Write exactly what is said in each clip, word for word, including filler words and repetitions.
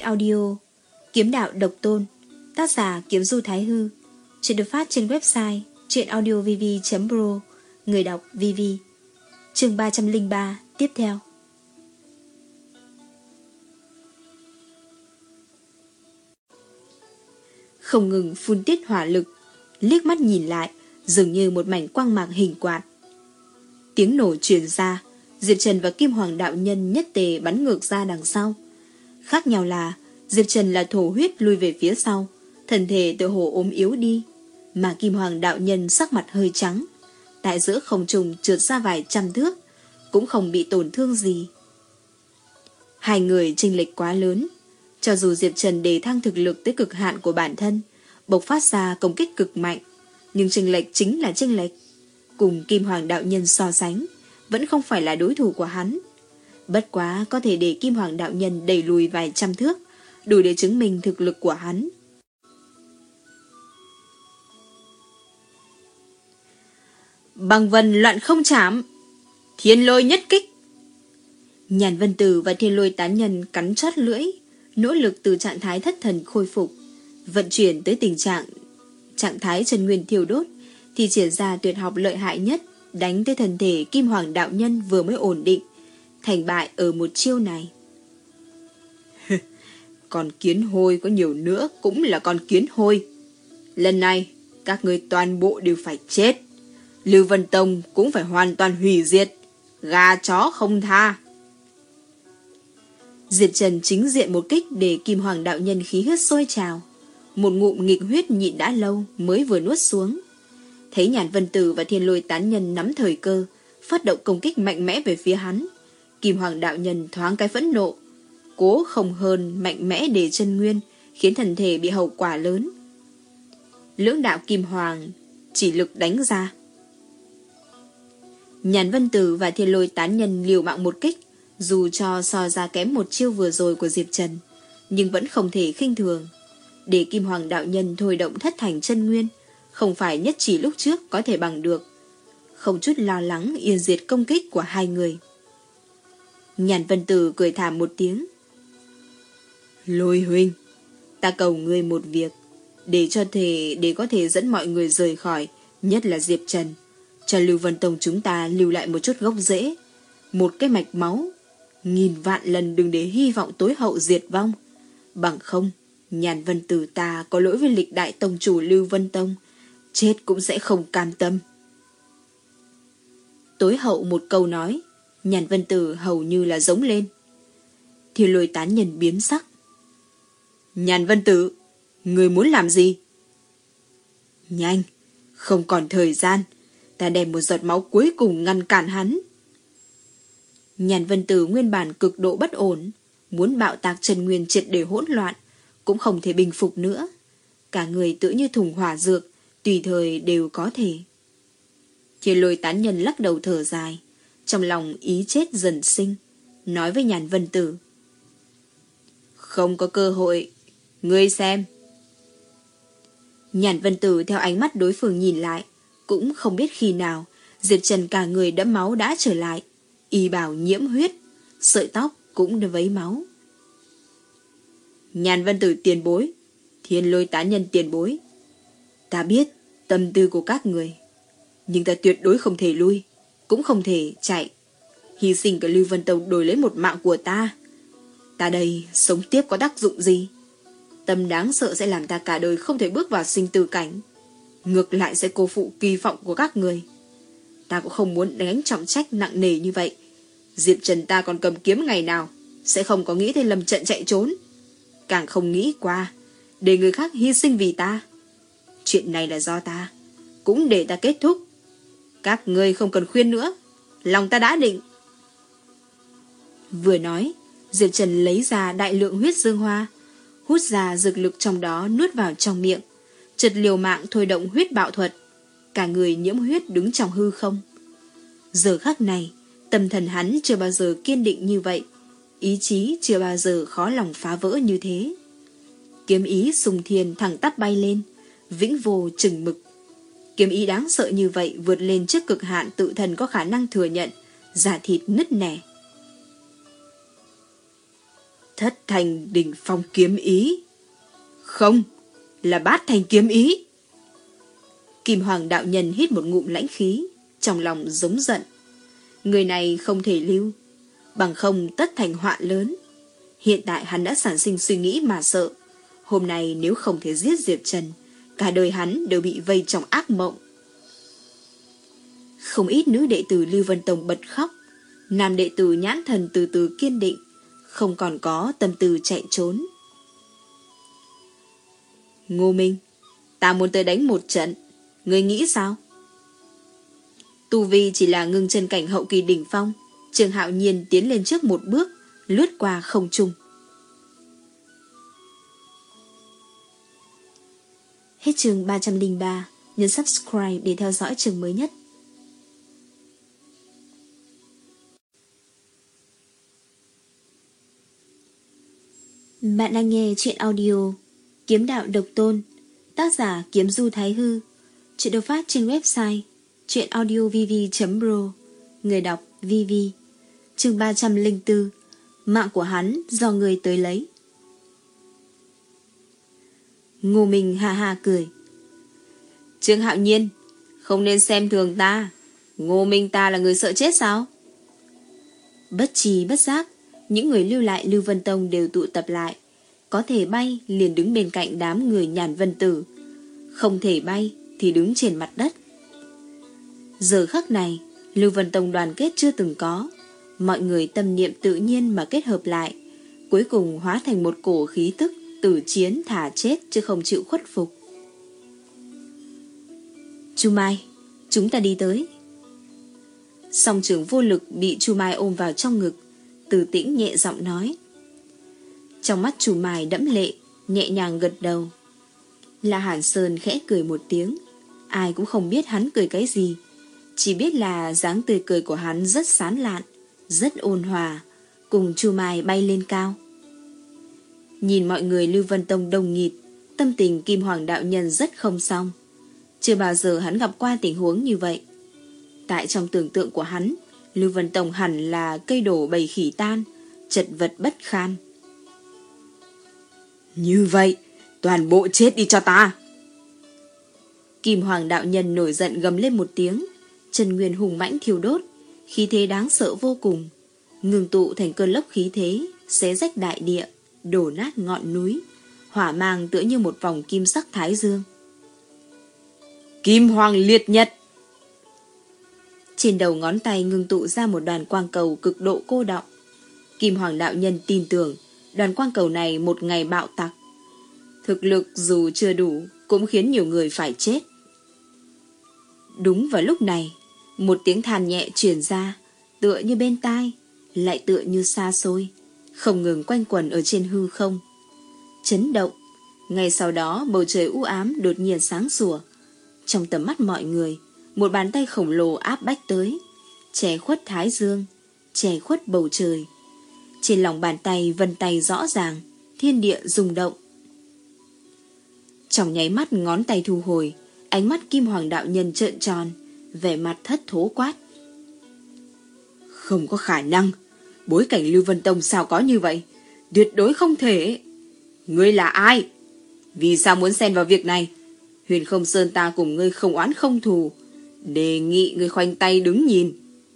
audio Kiếm đạo độc tôn, tác giả Kiếm Du Thái Hư. Chuyện được phát trên website truyệnaudiovv chấm pro. Người đọc vê vê. Chương ba trăm lẻ ba tiếp theo. Không ngừng phun tiết hỏa lực, liếc mắt nhìn lại dường như một mảnh quang mạc hình quạt. Tiếng nổ truyền ra, Diệp Trần và Kim Hoàng đạo nhân nhất tề bắn ngược ra đằng sau. Khác nhau là Diệp Trần là thổ huyết lui về phía sau, thân thể tựa hồ ốm yếu đi, mà Kim Hoàng đạo nhân sắc mặt hơi trắng, tại giữa không trung trượt ra vài trăm thước, cũng không bị tổn thương gì. Hai người chênh lệch quá lớn, cho dù Diệp Trần đề thăng thực lực tới cực hạn của bản thân, bộc phát ra công kích cực mạnh, nhưng chênh lệch chính là chênh lệch. Cùng Kim Hoàng đạo nhân so sánh, vẫn không phải là đối thủ của hắn. Bất quá có thể để Kim Hoàng đạo nhân đẩy lùi vài trăm thước, đủ để chứng minh thực lực của hắn. Băng vân loạn không chạm, thiên lôi nhất kích. Nhàn Vân Tử và Thiên Lôi tán nhân cắn chót lưỡi, nỗ lực từ trạng thái thất thần khôi phục, vận chuyển tới tình trạng trạng thái chân nguyên thiêu đốt, thì triển ra tuyệt học lợi hại nhất, đánh tới thân thể Kim Hoàng đạo nhân vừa mới ổn định, thành bại ở một chiêu này. Con kiến hôi có nhiều nữa cũng là con kiến hôi. Lần này các ngươi toàn bộ đều phải chết. Lưu Vân Tông cũng phải hoàn toàn hủy diệt, gà chó không tha. Diệp Trần chính diện một kích để Kim Hoàng đạo nhân khí huyết sôi trào, một ngụm nghịch huyết nhịn đã lâu mới vừa nuốt xuống. Thấy Nhàn Vân Tử và Thiên Lôi tán nhân nắm thời cơ, phát động công kích mạnh mẽ về phía hắn, Kim Hoàng đạo nhân thoáng cái phẫn nộ, cố không hơn mạnh mẽ để chân nguyên, khiến thân thể bị hậu quả lớn. Lưỡng đạo Kim Hoàng chỉ lực đánh ra. Nhàn Vân Tử và Thiên Lôi tán nhân liều mạng một kích, dù cho so ra kém một chiêu vừa rồi của Diệp Trần, nhưng vẫn không thể khinh thường. Để Kim Hoàng đạo nhân thôi động thất thành chân nguyên, không phải nhất chỉ lúc trước có thể bằng được. Không chút lo lắng yên diệt công kích của hai người. Nhàn Vân Tử cười thảm một tiếng. Lôi huynh, ta cầu ngươi một việc, để cho thể để có thể dẫn mọi người rời khỏi, nhất là Diệp Trần, cho Lưu Vân Tông chúng ta lưu lại một chút gốc rễ, một cái mạch máu. Nghìn vạn lần đừng để hy vọng tối hậu diệt vong, bằng không Nhàn Vân Tử ta có lỗi với lịch đại tông chủ Lưu Vân Tông, chết cũng sẽ không cam tâm. Tối hậu một câu nói, Nhàn Vân Tử hầu như là giống lên. Thiên Lôi tán nhân biến sắc. Nhàn Vân Tử, người muốn làm gì? Nhanh, không còn thời gian, ta đem một giọt máu cuối cùng ngăn cản hắn. Nhàn Vân Tử nguyên bản cực độ bất ổn, muốn bạo tạc chân nguyên triệt để hỗn loạn, cũng không thể bình phục nữa. Cả người tựa như thùng hỏa dược, tùy thời đều có thể. Thiên Lôi tán nhân lắc đầu thở dài, trong lòng ý chết dần sinh, nói với Nhàn Vân Tử. Không có cơ hội, ngươi xem. Nhàn Vân Tử theo ánh mắt đối phương nhìn lại, cũng không biết khi nào Diệp Trần cả người đẫm máu đã trở lại, y bào nhiễm huyết, sợi tóc cũng đã vấy máu. Nhàn Vân Tử tiền bối, Thiên Lôi tán nhân tiền bối, ta biết tâm tư của các người, nhưng ta tuyệt đối không thể lui, cũng không thể chạy, hy sinh cả Lưu Vân Tông đổi lấy một mạng của ta. Ta đây sống tiếp có tác dụng gì? Tâm đáng sợ sẽ làm ta cả đời không thể bước vào sinh tử cảnh, ngược lại sẽ cô phụ kỳ vọng của các người. Ta cũng không muốn gánh trọng trách nặng nề như vậy. Diệp Trần ta còn cầm kiếm ngày nào, sẽ không có nghĩ tới lầm trận chạy trốn, càng không nghĩ qua để người khác hy sinh vì ta. Chuyện này là do ta, cũng để ta kết thúc. Các ngươi không cần khuyên nữa, lòng ta đã định. Vừa nói, Diệp Trần lấy ra đại lượng huyết dương hoa, hút ra dược lực trong đó nuốt vào trong miệng, chợt liều mạng thôi động huyết bạo thuật, cả người nhiễm huyết đứng trong hư không. Giờ khắc này, tâm thần hắn chưa bao giờ kiên định như vậy, ý chí chưa bao giờ khó lòng phá vỡ như thế. Kiếm ý sùng thiên thẳng tắp bay lên, vĩnh vô chừng mực. Kiếm ý đáng sợ như vậy vượt lên trước cực hạn tự thần có khả năng thừa nhận, da thịt nứt nẻ. Thất thành đỉnh phong kiếm ý. Không, là bát thành kiếm ý. Kim Hoàng đạo nhân hít một ngụm lãnh khí, trong lòng giống giận. Người này không thể lưu, bằng không tất thành họa lớn. Hiện tại hắn đã sản sinh suy nghĩ mà sợ. Hôm nay nếu không thể giết Diệp Trần, cả đời hắn đều bị vây trong ác mộng. Không ít nữ đệ tử Lưu Vân Tông bật khóc. Nam đệ tử nhãn thần từ từ kiên định, không còn có tâm tư chạy trốn. Ngô Minh, ta muốn tới đánh một trận, ngươi nghĩ sao? Tu vi chỉ là ngưng chân cảnh hậu kỳ đỉnh phong. Trường Hạo Nhiên tiến lên trước một bước, lướt qua không trung. Hết chương ba trăm lẻ ba, nhấn subscribe để theo dõi chương mới nhất. Bạn đang nghe chuyện audio Kiếm Đạo Độc Tôn, tác giả Kiếm Du Thái Hư. Chuyện được phát trên website chuyenaudiovv chấm pro. Người đọc Vivi. Chương ba trăm lẻ bốn. Mạng của hắn do người tới lấy. Ngô Minh ha ha cười. Trương Hạo Nhiên, không nên xem thường ta. Ngô Minh ta là người sợ chết sao? Bất trí bất giác, những người lưu lại Lưu Vân Tông đều tụ tập lại. Có thể bay liền đứng bên cạnh đám người Nhàn Vân Tử, không thể bay thì đứng trên mặt đất. Giờ khắc này, Lưu Vân Tông đoàn kết chưa từng có. Mọi người tâm niệm tự nhiên mà kết hợp lại, cuối cùng hóa thành một cổ khí tức tử chiến thả chết chứ không chịu khuất phục. Chu Mai, chúng ta đi tới. Song trưởng vô lực bị Chu Mai ôm vào trong ngực, Từ Tĩnh nhẹ giọng nói. Trong mắt Chu Mai đẫm lệ, nhẹ nhàng gật đầu. La Hàn Sơn khẽ cười một tiếng. Ai cũng không biết hắn cười cái gì, chỉ biết là dáng tươi cười của hắn rất sán lạn, rất ôn hòa, cùng Chu Mai bay lên cao. Nhìn mọi người Lưu Vân Tông đông nghịt, tâm tình Kim Hoàng đạo nhân rất không xong. Chưa bao giờ hắn gặp qua tình huống như vậy. Tại trong tưởng tượng của hắn, Lưu Vân Tông hẳn là cây đổ bầy khỉ tan, chật vật bất khan. Như vậy, toàn bộ chết đi cho ta. Kim Hoàng đạo nhân nổi giận gầm lên một tiếng, chân nguyên hùng mãnh thiêu đốt, khí thế đáng sợ vô cùng, ngừng tụ thành cơn lốc khí thế, xé rách đại địa, đổ nát ngọn núi, hỏa mang tựa như một vòng kim sắc thái dương. Kim Hoàng liệt nhật. Trên đầu ngón tay ngưng tụ ra một đoàn quang cầu cực độ cô đọng. Kim Hoàng đạo nhân tin tưởng đoàn quang cầu này một ngày bạo tạc, thực lực dù chưa đủ cũng khiến nhiều người phải chết. Đúng vào lúc này, một tiếng than nhẹ truyền ra, tựa như bên tai, lại tựa như xa xôi, không ngừng quanh quẩn ở trên hư không. Chấn động, ngay sau đó bầu trời u ám đột nhiên sáng sủa. Trong tầm mắt mọi người, một bàn tay khổng lồ áp bách tới, che khuất thái dương, che khuất bầu trời. Trên lòng bàn tay vân tay rõ ràng, thiên địa rung động. Trong nháy mắt ngón tay thu hồi, ánh mắt Kim Hoàng đạo nhân trợn tròn, vẻ mặt thất thố quát. Không có khả năng, bối cảnh Lưu Vân Tông sao có như vậy? Tuyệt đối không thể. Ngươi là ai? Vì sao muốn xen vào việc này? Huyền Không Sơn ta cùng ngươi không oán không thù, đề nghị ngươi khoanh tay đứng nhìn.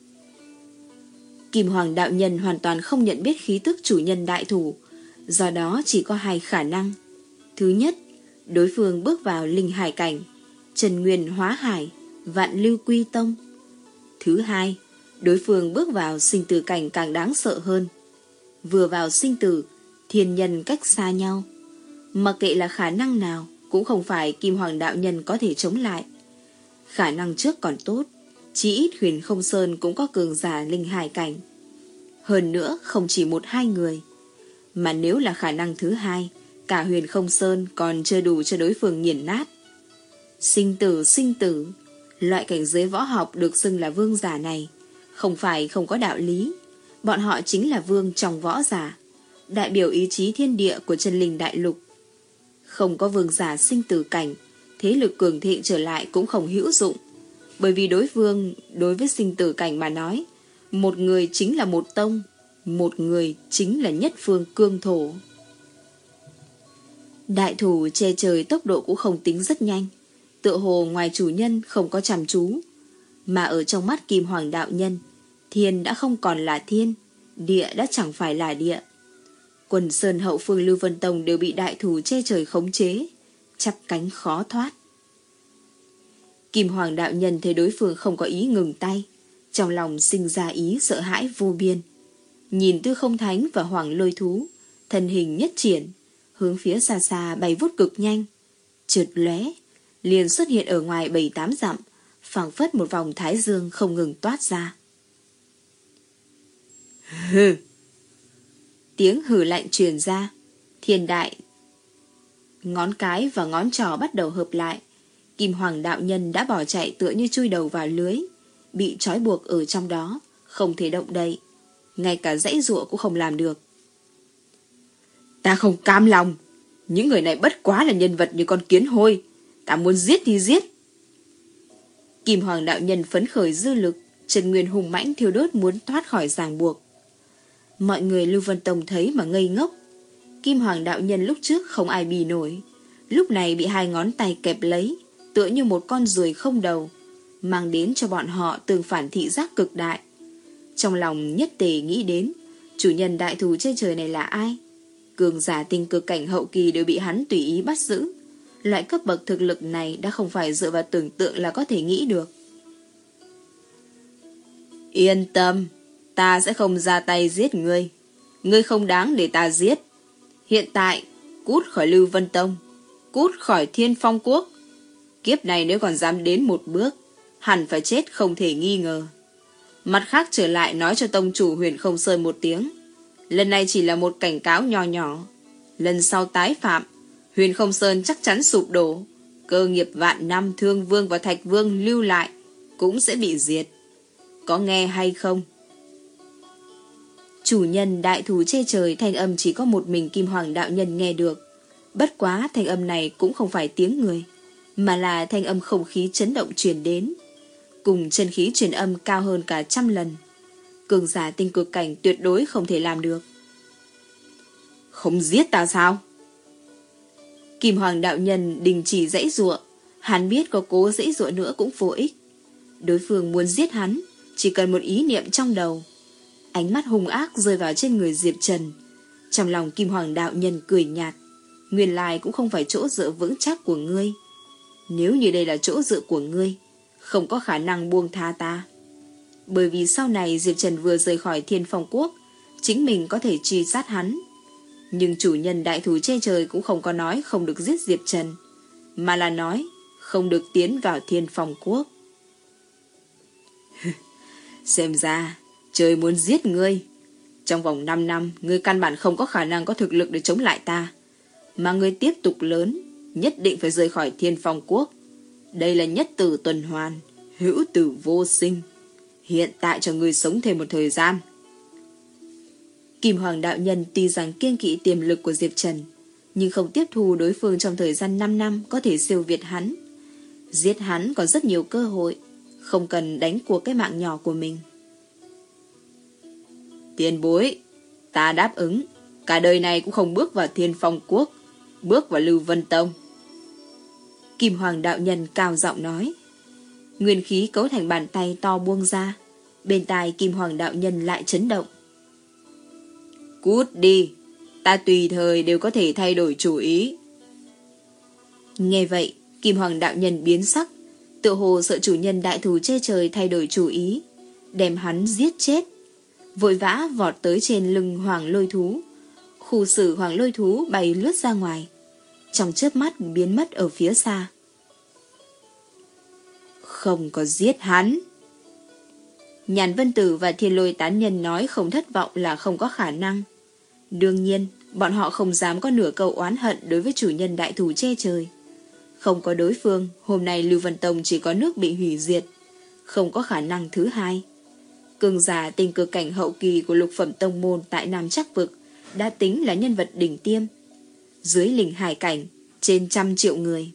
Kim Hoàng đạo nhân hoàn toàn không nhận biết khí tức chủ nhân đại thủ, do đó chỉ có hai khả năng. Thứ nhất, đối phương bước vào linh hải cảnh, trần nguyên hóa hải, vạn lưu quy tông. Thứ hai, đối phương bước vào sinh tử cảnh càng đáng sợ hơn. Vừa vào sinh tử, thiên nhân cách xa nhau. Mặc kệ là khả năng nào, cũng không phải Kim Hoàng đạo nhân có thể chống lại. Khả năng trước còn tốt, chỉ ít Huyền Không Sơn cũng có cường giả linh hải cảnh. Hơn nữa không chỉ một hai người. Mà nếu là khả năng thứ hai, cả Huyền Không Sơn còn chưa đủ cho đối phương nghiền nát. Sinh tử sinh tử, loại cảnh giới võ học được xưng là vương giả này, không phải không có đạo lý. Bọn họ chính là vương trong võ giả, đại biểu ý chí thiên địa của chân linh đại lục. Không có vương giả sinh tử cảnh, thế lực cường thịnh trở lại cũng không hữu dụng. Bởi vì đối phương đối với sinh tử cảnh mà nói, một người chính là một tông, Một người chính là Nhất Phương Cương Thổ. Đại thủ che trời tốc độ cũng không tính rất nhanh, tựa hồ ngoài chủ nhân không có chăm chú, mà ở trong mắt Kim Hoàng đạo nhân, thiên đã không còn là thiên, địa đã chẳng phải là địa. Quần sơn hậu phương Lưu Vân Tông đều bị đại thủ che trời khống chế, chắp cánh khó thoát. Kim Hoàng đạo nhân thấy đối phương không có ý ngừng tay, trong lòng sinh ra ý sợ hãi vô biên. Nhìn Tư Không Thánh và Hoàng Lôi Thú, thân hình nhất triển, hướng phía xa xa bay vút cực nhanh, chợt lóe, liền xuất hiện ở ngoài bảy tám dặm, phảng phất một vòng thái dương không ngừng toát ra. Hừ. Tiếng hừ lạnh truyền ra, thiên đại ngón cái và ngón trỏ bắt đầu hợp lại. Kim Hoàng đạo nhân đã bỏ chạy tựa như chui đầu vào lưới, bị trói buộc ở trong đó, không thể động đậy, ngay cả giãy giụa cũng không làm được. Ta không cam lòng, những người này bất quá là nhân vật như con kiến hôi, ta muốn giết thì giết. Kim Hoàng đạo nhân phấn khởi dư lực, chân nguyên hùng mãnh thiêu đốt muốn thoát khỏi ràng buộc. Mọi người Lưu Vân Tông thấy mà ngây ngốc. Kim Hoàng đạo nhân lúc trước không ai bì nổi, lúc này bị hai ngón tay kẹp lấy, tựa như một con ruồi không đầu, mang đến cho bọn họ tương phản thị giác cực đại. Trong lòng nhất tề nghĩ đến, chủ nhân đại thù trên trời này là ai? Cường giả tinh cực cảnh hậu kỳ đều bị hắn tùy ý bắt giữ. Loại cấp bậc thực lực này đã không phải dựa vào tưởng tượng là có thể nghĩ được. Yên tâm, ta sẽ không ra tay giết ngươi. Ngươi không đáng để ta giết. Hiện tại, cút khỏi Lưu Vân Tông, cút khỏi Thiên Phong Quốc. Kiếp này nếu còn dám đến một bước, hẳn phải chết không thể nghi ngờ. Mặt khác trở lại nói cho tông chủ Huyền Không Sơn một tiếng. Lần này chỉ là một cảnh cáo nho nhỏ. Lần sau tái phạm, Huyền Không Sơn chắc chắn sụp đổ. Cơ nghiệp vạn năm Thương Vương và Thạch Vương lưu lại cũng sẽ bị diệt. Có nghe hay không? Chủ nhân đại thù chê trời thanh âm chỉ có một mình Kim Hoàng đạo nhân nghe được. Bất quá thanh âm này cũng không phải tiếng người, mà là thanh âm không khí chấn động truyền đến, cùng chân khí truyền âm cao hơn cả trăm lần. Cường giả tinh cực cảnh tuyệt đối không thể làm được. Không giết ta sao? Kim Hoàng đạo nhân đình chỉ giãy giụa. Hắn biết có cố giãy giụa nữa cũng vô ích. Đối phương muốn giết hắn, chỉ cần một ý niệm trong đầu. Ánh mắt hung ác rơi vào trên người Diệp Trần. Trong lòng Kim Hoàng đạo nhân cười nhạt. Nguyên lai cũng không phải chỗ dựa vững chắc của ngươi. Nếu như đây là chỗ dựa của ngươi, không có khả năng buông tha ta. Bởi vì sau này Diệp Trần vừa rời khỏi Thiên Phong Quốc, chính mình có thể truy sát hắn. Nhưng chủ nhân đại thù che trời cũng không có nói không được giết Diệp Trần, mà là nói không được tiến vào Thiên Phong Quốc. Xem ra trời muốn giết ngươi. Trong vòng năm năm, ngươi căn bản không có khả năng có thực lực để chống lại ta. Mà ngươi tiếp tục lớn, nhất định phải rời khỏi Thiên Phong Quốc. Đây là nhất tử tuần hoàn, hữu tử vô sinh. Hiện tại cho ngươi sống thêm một thời gian. Kim Hoàng đạo nhân tuy rằng kiêng kỵ tiềm lực của Diệp Trần, nhưng không tiếp thu đối phương trong thời gian năm năm có thể siêu việt hắn. Giết hắn còn rất nhiều cơ hội, không cần đánh cuộc cái mạng nhỏ của mình. Tiền bối, ta đáp ứng, cả đời này cũng không bước vào Thiên Phong Quốc, bước vào Lưu Vân Tông. Kim Hoàng đạo nhân cao giọng nói. Nguyên khí cấu thành bàn tay to buông ra. Bên tai Kim Hoàng đạo nhân lại chấn động. Cút đi, ta tùy thời đều có thể thay đổi chủ ý. Nghe vậy, Kim Hoàng đạo nhân biến sắc, tựa hồ sợ chủ nhân đại thù che trời thay đổi chủ ý, đem hắn giết chết. Vội vã vọt tới trên lưng Hoàng Lôi Thú. Khu xử Hoàng Lôi Thú bay lướt ra ngoài, trong chớp mắt biến mất ở phía xa. Không có giết hắn. Nhàn Vân Tử và Thiên Lôi tán nhân nói không thất vọng là không có khả năng. Đương nhiên, bọn họ không dám có nửa câu oán hận đối với chủ nhân đại thù che trời. Không có đối phương, hôm nay Lưu Vân Tông chỉ có nước bị hủy diệt. Không có khả năng thứ hai. Cường giả tinh cực cảnh hậu kỳ của lục phẩm tông môn tại Nam Trắc Vực đã tính là nhân vật đỉnh tiêm. Dưới linh hải cảnh, trên trăm triệu người.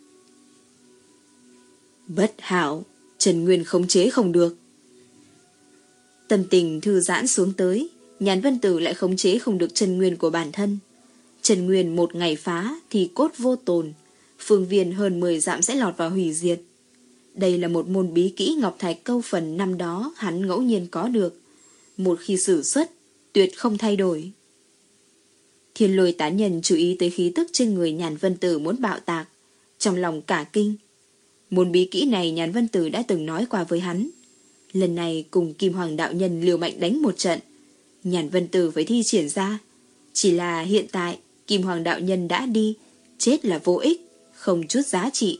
Bất hảo, Trần Nguyên khống chế không được. Tâm tình thư giãn xuống tới, Nhàn Vân Tử lại khống chế không được chân nguyên của bản thân. Chân nguyên một ngày phá thì cốt vô tồn, phương viên hơn mười dặm sẽ lọt vào hủy diệt. Đây là một môn bí kỹ Ngọc Thạch Câu Phần năm đó hắn ngẫu nhiên có được. Một khi sử xuất, tuyệt không thay đổi. Thiên Lôi tán nhân chú ý tới khí tức trên người Nhàn Vân Tử muốn bạo tạc, trong lòng cả kinh. Môn bí kỹ này Nhàn Vân Tử đã từng nói qua với hắn. Lần này cùng Kim Hoàng đạo nhân liều mạnh đánh một trận, Nhàn Vân Tử phải thi triển ra. Chỉ là hiện tại Kim Hoàng đạo nhân đã đi, chết là vô ích, không chút giá trị.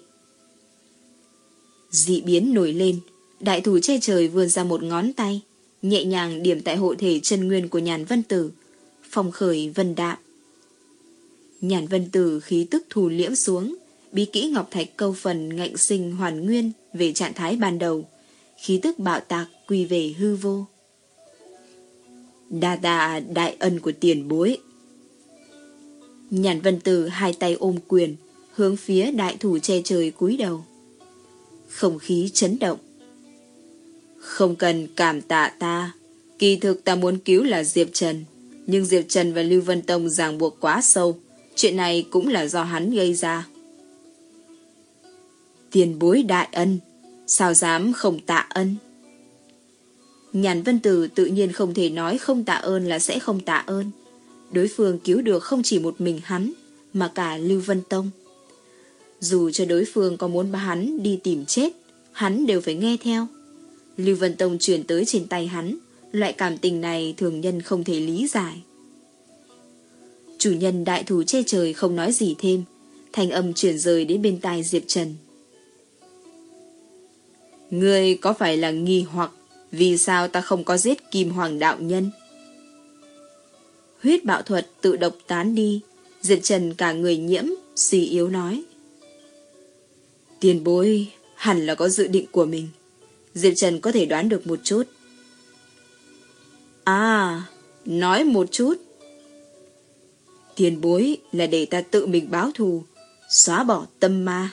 Dị biến nổi lên, đại thủ che trời vươn ra một ngón tay, nhẹ nhàng điểm tại hộ thể chân nguyên của Nhàn Vân Tử, phong khởi vân đạm. Nhàn Vân Tử khí tức thù liễm xuống, bí kỹ Ngọc Thạch Câu Phần ngạnh sinh hoàn nguyên về trạng thái ban đầu, khí tức bạo tạc quy về hư vô. Đa tạ đại ân của tiền bối. Nhàn Vân Tử hai tay ôm quyền, hướng phía đại thủ che trời cúi đầu. Không khí chấn động. Không cần cảm tạ ta, kỳ thực ta muốn cứu là Diệp Trần, nhưng Diệp Trần và Lưu Vân Tông ràng buộc quá sâu, chuyện này cũng là do hắn gây ra. Tiền bối đại ân, sao dám không tạ ân? Nhàn Vân Tử tự nhiên không thể nói không tạ ơn là sẽ không tạ ơn. Đối phương cứu được không chỉ một mình hắn, mà cả Lưu Vân Tông. Dù cho đối phương có muốn bắt hắn đi tìm chết, hắn đều phải nghe theo. Lưu Vân Tông truyền tới trên tay hắn, loại cảm tình này thường nhân không thể lý giải. Chủ nhân đại thủ che trời không nói gì thêm, thanh âm chuyển rời đến bên tai Diệp Trần. Ngươi có phải là nghi hoặc vì sao ta không có giết Kim Hoàng đạo nhân? Huyết bạo thuật tự độc tán đi, Diệp Trần cả người nhiễm, suy yếu nói. Tiền bối hẳn là có dự định của mình. Diệp Trần có thể đoán được một chút. À, nói một chút. Tiền bối là để ta tự mình báo thù, xóa bỏ tâm ma.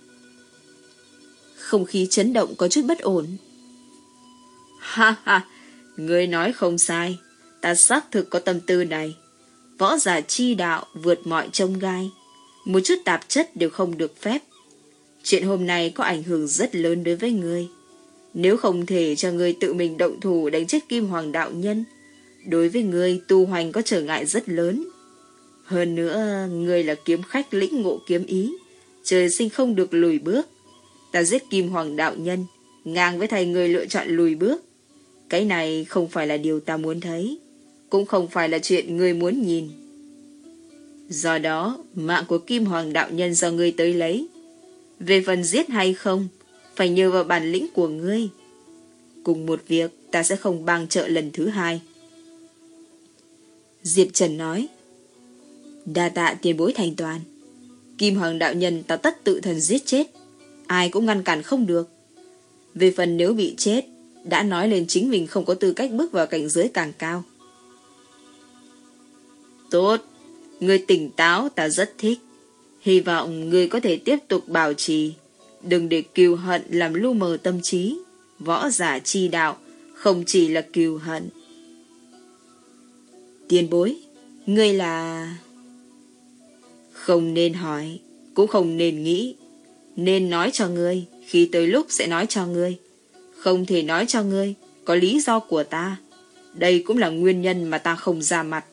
Không khí chấn động có chút bất ổn. Ha ha, ngươi nói không sai, ta xác thực có tâm tư này. Võ giả chi đạo vượt mọi chông gai, một chút tạp chất đều không được phép. Chuyện hôm nay có ảnh hưởng rất lớn đối với ngươi. Nếu không thể cho ngươi tự mình động thủ đánh chết Kim Hoàng đạo nhân, đối với ngươi tu hành có trở ngại rất lớn. Hơn nữa, ngươi là kiếm khách lĩnh ngộ kiếm ý, trời sinh không được lùi bước. Ta giết Kim Hoàng đạo nhân, ngang với thầy ngươi lựa chọn lùi bước. Cái này không phải là điều ta muốn thấy, cũng không phải là chuyện ngươi muốn nhìn. Do đó, mạng của Kim Hoàng đạo nhân do ngươi tới lấy. Về phần giết hay không, phải nhờ vào bản lĩnh của ngươi. Cùng một việc, ta sẽ không bang trợ lần thứ hai. Diệp Trần nói. Đa tạ tiền bối thành toàn. Kim Hoàng đạo nhân ta tất tự thần giết chết, ai cũng ngăn cản không được. Về phần nếu bị chết, đã nói lên chính mình không có tư cách bước vào cảnh giới càng cao. Tốt, ngươi tỉnh táo ta rất thích. Hy vọng ngươi có thể tiếp tục bảo trì, đừng để cừu hận làm lu mờ tâm trí. Võ giả chi đạo không chỉ là cừu hận. Tiền bối, ngươi là... Không nên hỏi, cũng không nên nghĩ. Nên nói cho ngươi, khi tới lúc sẽ nói cho ngươi. Không thể nói cho ngươi, có lý do của ta. Đây cũng là nguyên nhân mà ta không ra mặt.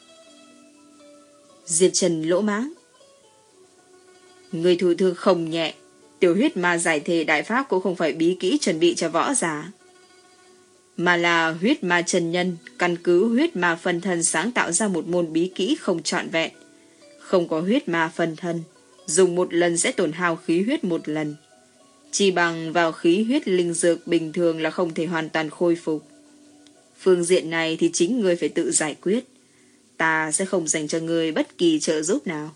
Diệp Trần lỗ máng. Người thụ thương không nhẹ, tiểu huyết ma giải thể đại pháp cũng không phải bí kỹ chuẩn bị cho võ giả, mà là huyết ma chân nhân căn cứ huyết ma phân thân sáng tạo ra một môn bí kỹ không trọn vẹn. Không có huyết ma phân thân, dùng một lần sẽ tổn hao khí huyết một lần. Chỉ bằng vào khí huyết linh dược bình thường là không thể hoàn toàn khôi phục. Phương diện này thì chính ngươi phải tự giải quyết. Ta sẽ không dành cho ngươi bất kỳ trợ giúp nào.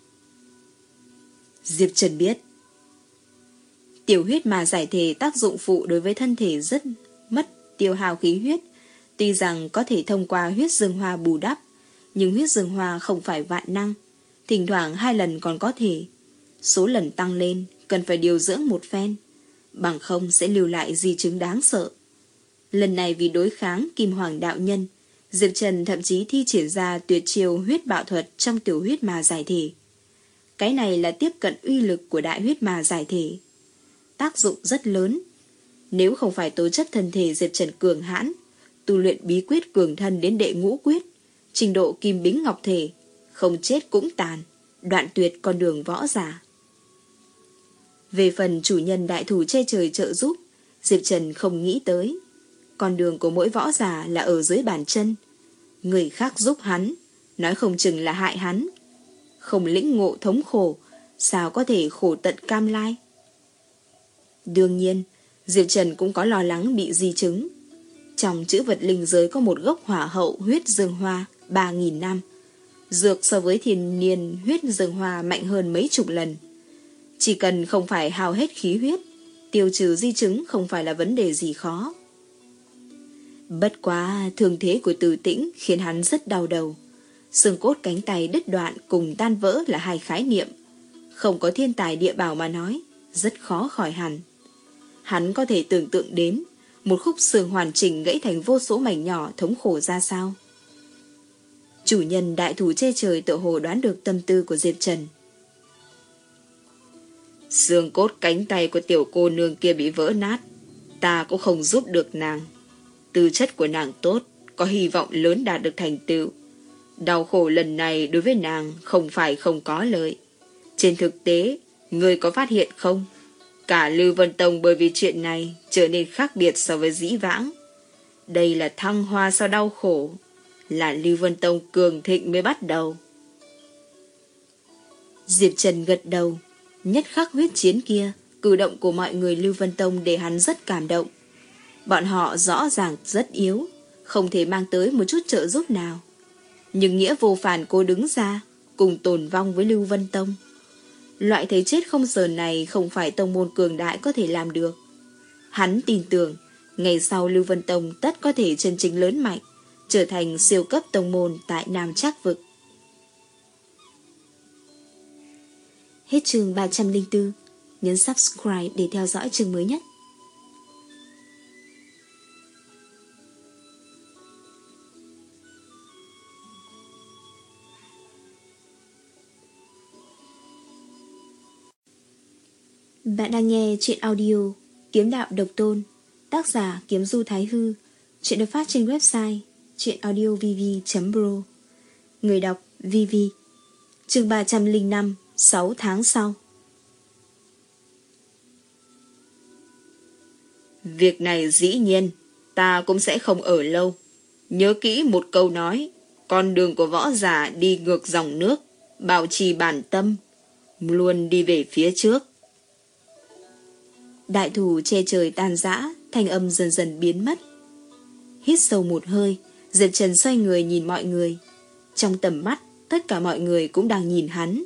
Diệp Trần biết, tiểu huyết mà giải thể tác dụng phụ đối với thân thể rất mất tiêu hao khí huyết. Tuy rằng có thể thông qua huyết dương hoa bù đắp, nhưng huyết dương hoa không phải vạn năng, thỉnh thoảng hai lần còn có thể. Số lần tăng lên cần phải điều dưỡng một phen, bằng không sẽ lưu lại di chứng đáng sợ. Lần này vì đối kháng Kim Hoàng đạo nhân, Diệp Trần thậm chí thi triển ra tuyệt chiêu huyết bạo thuật trong tiểu huyết ma giải thể. Cái này là tiếp cận uy lực của đại huyết ma giải thể. Tác dụng rất lớn. Nếu không phải tố chất thân thể Diệp Trần cường hãn, tu luyện bí quyết cường thân đến đệ ngũ quyết, trình độ kim bính ngọc thể, không chết cũng tàn, đoạn tuyệt con đường võ giả. Về phần chủ nhân đại thủ che trời trợ giúp, Diệp Trần không nghĩ tới. Con đường của mỗi võ giả là ở dưới bàn chân. Người khác giúp hắn, nói không chừng là hại hắn. Không lĩnh ngộ thống khổ, sao có thể khổ tận cam lai? Đương nhiên, Diệp Trần cũng có lo lắng bị di chứng. Trong chữ vật linh giới có một gốc hỏa hậu huyết dương hoa ba nghìn năm. Dược so với thiên niên huyết dương hoa mạnh hơn mấy chục lần. Chỉ cần không phải hao hết khí huyết, tiêu trừ di chứng không phải là vấn đề gì khó. Bất quá thương thế của Từ Tĩnh khiến hắn rất đau đầu. Xương cốt cánh tay đứt đoạn cùng tan vỡ là hai khái niệm. Không có thiên tài địa bảo mà nói, rất khó khỏi hẳn. Hắn có thể tưởng tượng đến một khúc xương hoàn chỉnh gãy thành vô số mảnh nhỏ thống khổ ra sao. Chủ nhân đại thủ che trời tự hồ đoán được tâm tư của Diệp Trần. Xương cốt cánh tay của tiểu cô nương kia bị vỡ nát, ta cũng không giúp được nàng. Tư chất của nàng tốt, có hy vọng lớn đạt được thành tựu. Đau khổ lần này đối với nàng không phải không có lợi. Trên thực tế, ngươi có phát hiện không? Cả Lưu Vân Tông bởi vì chuyện này trở nên khác biệt so với dĩ vãng. Đây là thăng hoa sau đau khổ, là Lưu Vân Tông cường thịnh mới bắt đầu. Diệp Trần gật đầu. Nhất khắc huyết chiến kia, cử động của mọi người Lưu Vân Tông để hắn rất cảm động. Bọn họ rõ ràng rất yếu, không thể mang tới một chút trợ giúp nào. Nhưng nghĩa vô phản cố đứng ra, cùng tồn vong với Lưu Vân Tông. Loại thấy chết không sờn này không phải tông môn cường đại có thể làm được. Hắn tin tưởng, ngày sau Lưu Vân Tông tất có thể chân chính lớn mạnh, trở thành siêu cấp tông môn tại Nam Trác Vực. Hết chương ba trăm lẻ bốn, nhấn subscribe để theo dõi chương mới nhất. Bạn đang nghe truyện audio Kiếm Đạo Độc Tôn, tác giả Kiếm Du Thái Hư. Truyện được phát trên website truyệnaudiovv chấm pro. Người đọc Vivi. Chương ba trăm lẻ năm, sáu tháng sau. Việc này dĩ nhiên ta cũng sẽ không ở lâu. Nhớ kỹ một câu nói, con đường của võ giả đi ngược dòng nước, bảo trì bản tâm, luôn đi về phía trước. Đại thủ che trời tan rã, thanh âm dần dần biến mất. Hít sâu một hơi, Diệp Trần xoay người nhìn mọi người. Trong tầm mắt, tất cả mọi người cũng đang nhìn hắn.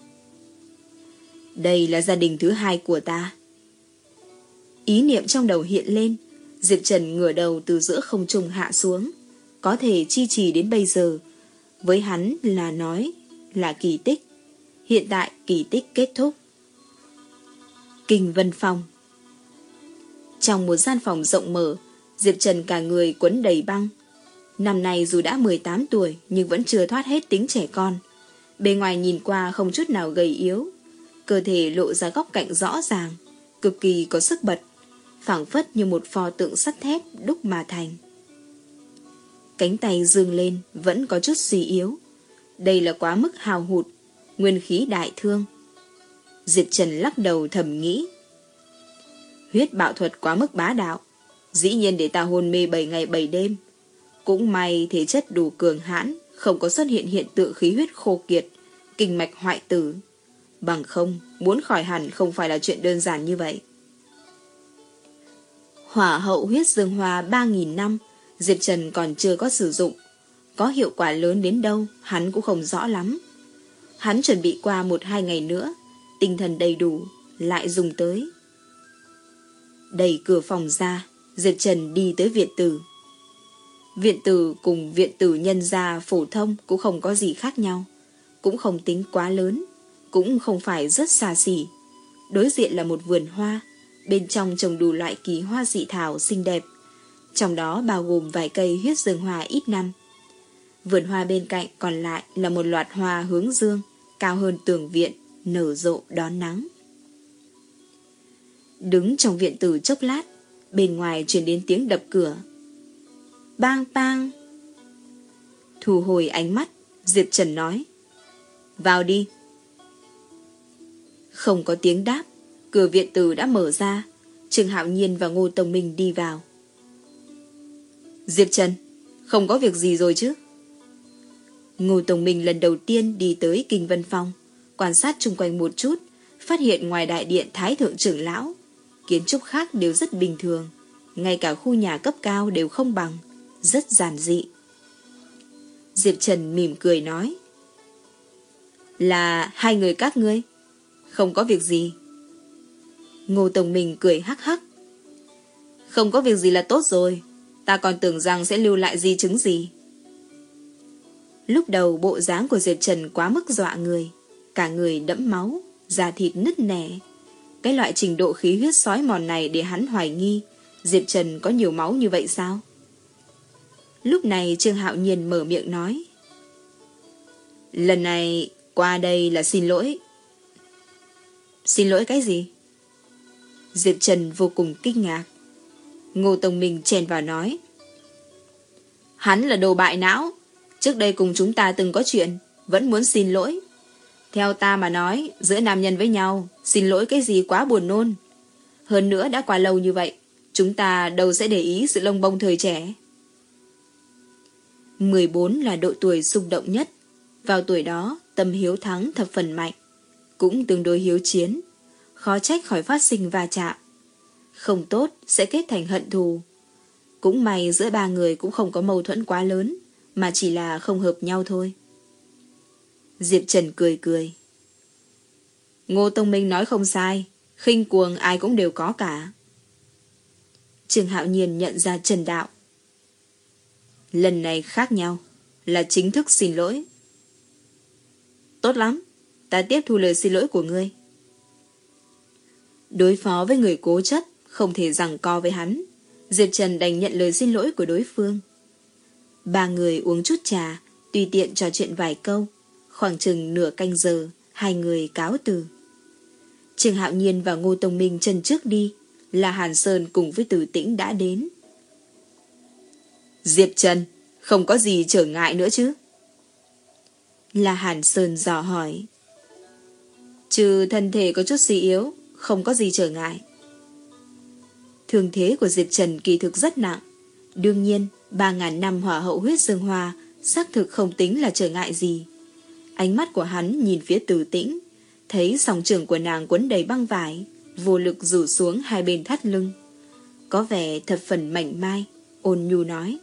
Đây là gia đình thứ hai của ta. Ý niệm trong đầu hiện lên, Diệp Trần ngửa đầu từ giữa không trung hạ xuống. Có thể chi trì đến bây giờ, với hắn là nói, là kỳ tích. Hiện tại kỳ tích kết thúc. Kinh Vân Phong. Trong một gian phòng rộng mở, Diệp Trần cả người quấn đầy băng. Năm nay dù đã mười tám tuổi nhưng vẫn chưa thoát hết tính trẻ con. Bề ngoài nhìn qua không chút nào gầy yếu, cơ thể lộ ra góc cạnh rõ ràng, cực kỳ có sức bật, phảng phất như một pho tượng sắt thép đúc mà thành. Cánh tay dương lên vẫn có chút suy yếu. Đây là quá mức hao hụt, nguyên khí đại thương. Diệp Trần lắc đầu thầm nghĩ. Huyết bạo thuật quá mức bá đạo, dĩ nhiên để ta hôn mê bảy ngày bảy đêm. Cũng may thể chất đủ cường hãn, không có xuất hiện hiện tượng khí huyết khô kiệt, kinh mạch hoại tử. Bằng không, muốn khỏi hẳn không phải là chuyện đơn giản như vậy. Hỏa hậu huyết dương hoa ba nghìn năm, Diệp Trần còn chưa có sử dụng. Có hiệu quả lớn đến đâu, hắn cũng không rõ lắm. Hắn chuẩn bị qua một hai ngày nữa, tinh thần đầy đủ, lại dùng tới. Đẩy cửa phòng ra, Diệp Trần đi tới viện tử. Viện tử cùng viện tử nhân gia phổ thông cũng không có gì khác nhau, cũng không tính quá lớn, cũng không phải rất xa xỉ. Đối diện là một vườn hoa, bên trong trồng đủ loại kỳ hoa dị thảo xinh đẹp, trong đó bao gồm vài cây huyết dương hoa ít năm, Vườn hoa bên cạnh còn lại là một loạt hoa hướng dương, cao hơn tường viện, nở rộ đón nắng. Đứng trong viện tử chốc lát, bên ngoài truyền đến tiếng đập cửa. Bang bang. Thu hồi ánh mắt, Diệp Trần nói: vào đi. Không có tiếng đáp, cửa viện tử đã mở ra. Trương Hạo Nhiên và Ngô Tông Minh đi vào. Diệp Trần, không có việc gì rồi chứ? Ngô Tông Minh lần đầu tiên đi tới Kinh Vân Phong, quan sát chung quanh một chút, phát hiện ngoài đại điện Thái Thượng trưởng lão, kiến trúc khác đều rất bình thường, ngay cả khu nhà cấp cao đều không bằng, rất giản dị. Diệp Trần mỉm cười nói: là hai người các ngươi? Không có việc gì. Ngô Tông Minh cười hắc hắc: không có việc gì là tốt rồi, ta còn tưởng rằng sẽ lưu lại di chứng gì. Lúc đầu bộ dáng của Diệp Trần quá mức dọa người, cả người đẫm máu, da thịt nứt nẻ. Cái loại trình độ khí huyết sói mòn này để hắn hoài nghi Diệp Trần có nhiều máu như vậy sao? Lúc này Trương Hạo Nhiên mở miệng nói: lần này qua đây là xin lỗi. Xin lỗi cái gì? Diệp Trần vô cùng kinh ngạc. Ngô Tông Minh chen vào nói: hắn là đồ bại não, trước đây cùng chúng ta từng có chuyện, vẫn muốn xin lỗi. Theo ta mà nói, giữa nam nhân với nhau, xin lỗi cái gì quá buồn nôn. Hơn nữa đã qua lâu như vậy, chúng ta đâu sẽ để ý sự lông bông thời trẻ. mười bốn là độ tuổi xung động nhất. Vào tuổi đó, tâm hiếu thắng thập phần mạnh, cũng tương đối hiếu chiến, khó trách khỏi phát sinh va chạm. Không tốt sẽ kết thành hận thù. Cũng may giữa ba người cũng không có mâu thuẫn quá lớn, mà chỉ là không hợp nhau thôi. Diệp Trần cười cười: Ngô Tông Minh nói không sai, khinh cuồng ai cũng đều có cả. Trương Hạo Nhiên nhận ra Trần Đạo: lần này khác nhau, là chính thức xin lỗi. Tốt lắm, ta tiếp thu lời xin lỗi của ngươi. Đối phó với người cố chấp, không thể giằng co với hắn, Diệp Trần đành nhận lời xin lỗi của đối phương. Ba người uống chút trà, tùy tiện trò chuyện vài câu. Khoảng chừng nửa canh giờ, hai người cáo từ. Trương Hạo Nhiên và Ngô Tông Minh chân trước đi, là Hàn Sơn cùng với Từ Tĩnh đã đến. Diệp Trần, không có gì trở ngại nữa chứ? Là Hàn Sơn dò hỏi. Trừ thân thể có chút suy yếu, không có gì trở ngại. Thương thế của Diệp Trần kỳ thực rất nặng. Đương nhiên, ba ngàn năm hỏa hậu huyết dương hoa xác thực không tính là trở ngại gì. Ánh mắt của hắn nhìn phía Từ Tĩnh, thấy song trưởng của nàng quấn đầy băng vải, vô lực rủ xuống hai bên thắt lưng. Có vẻ thập phần mảnh mai, ôn nhu nói: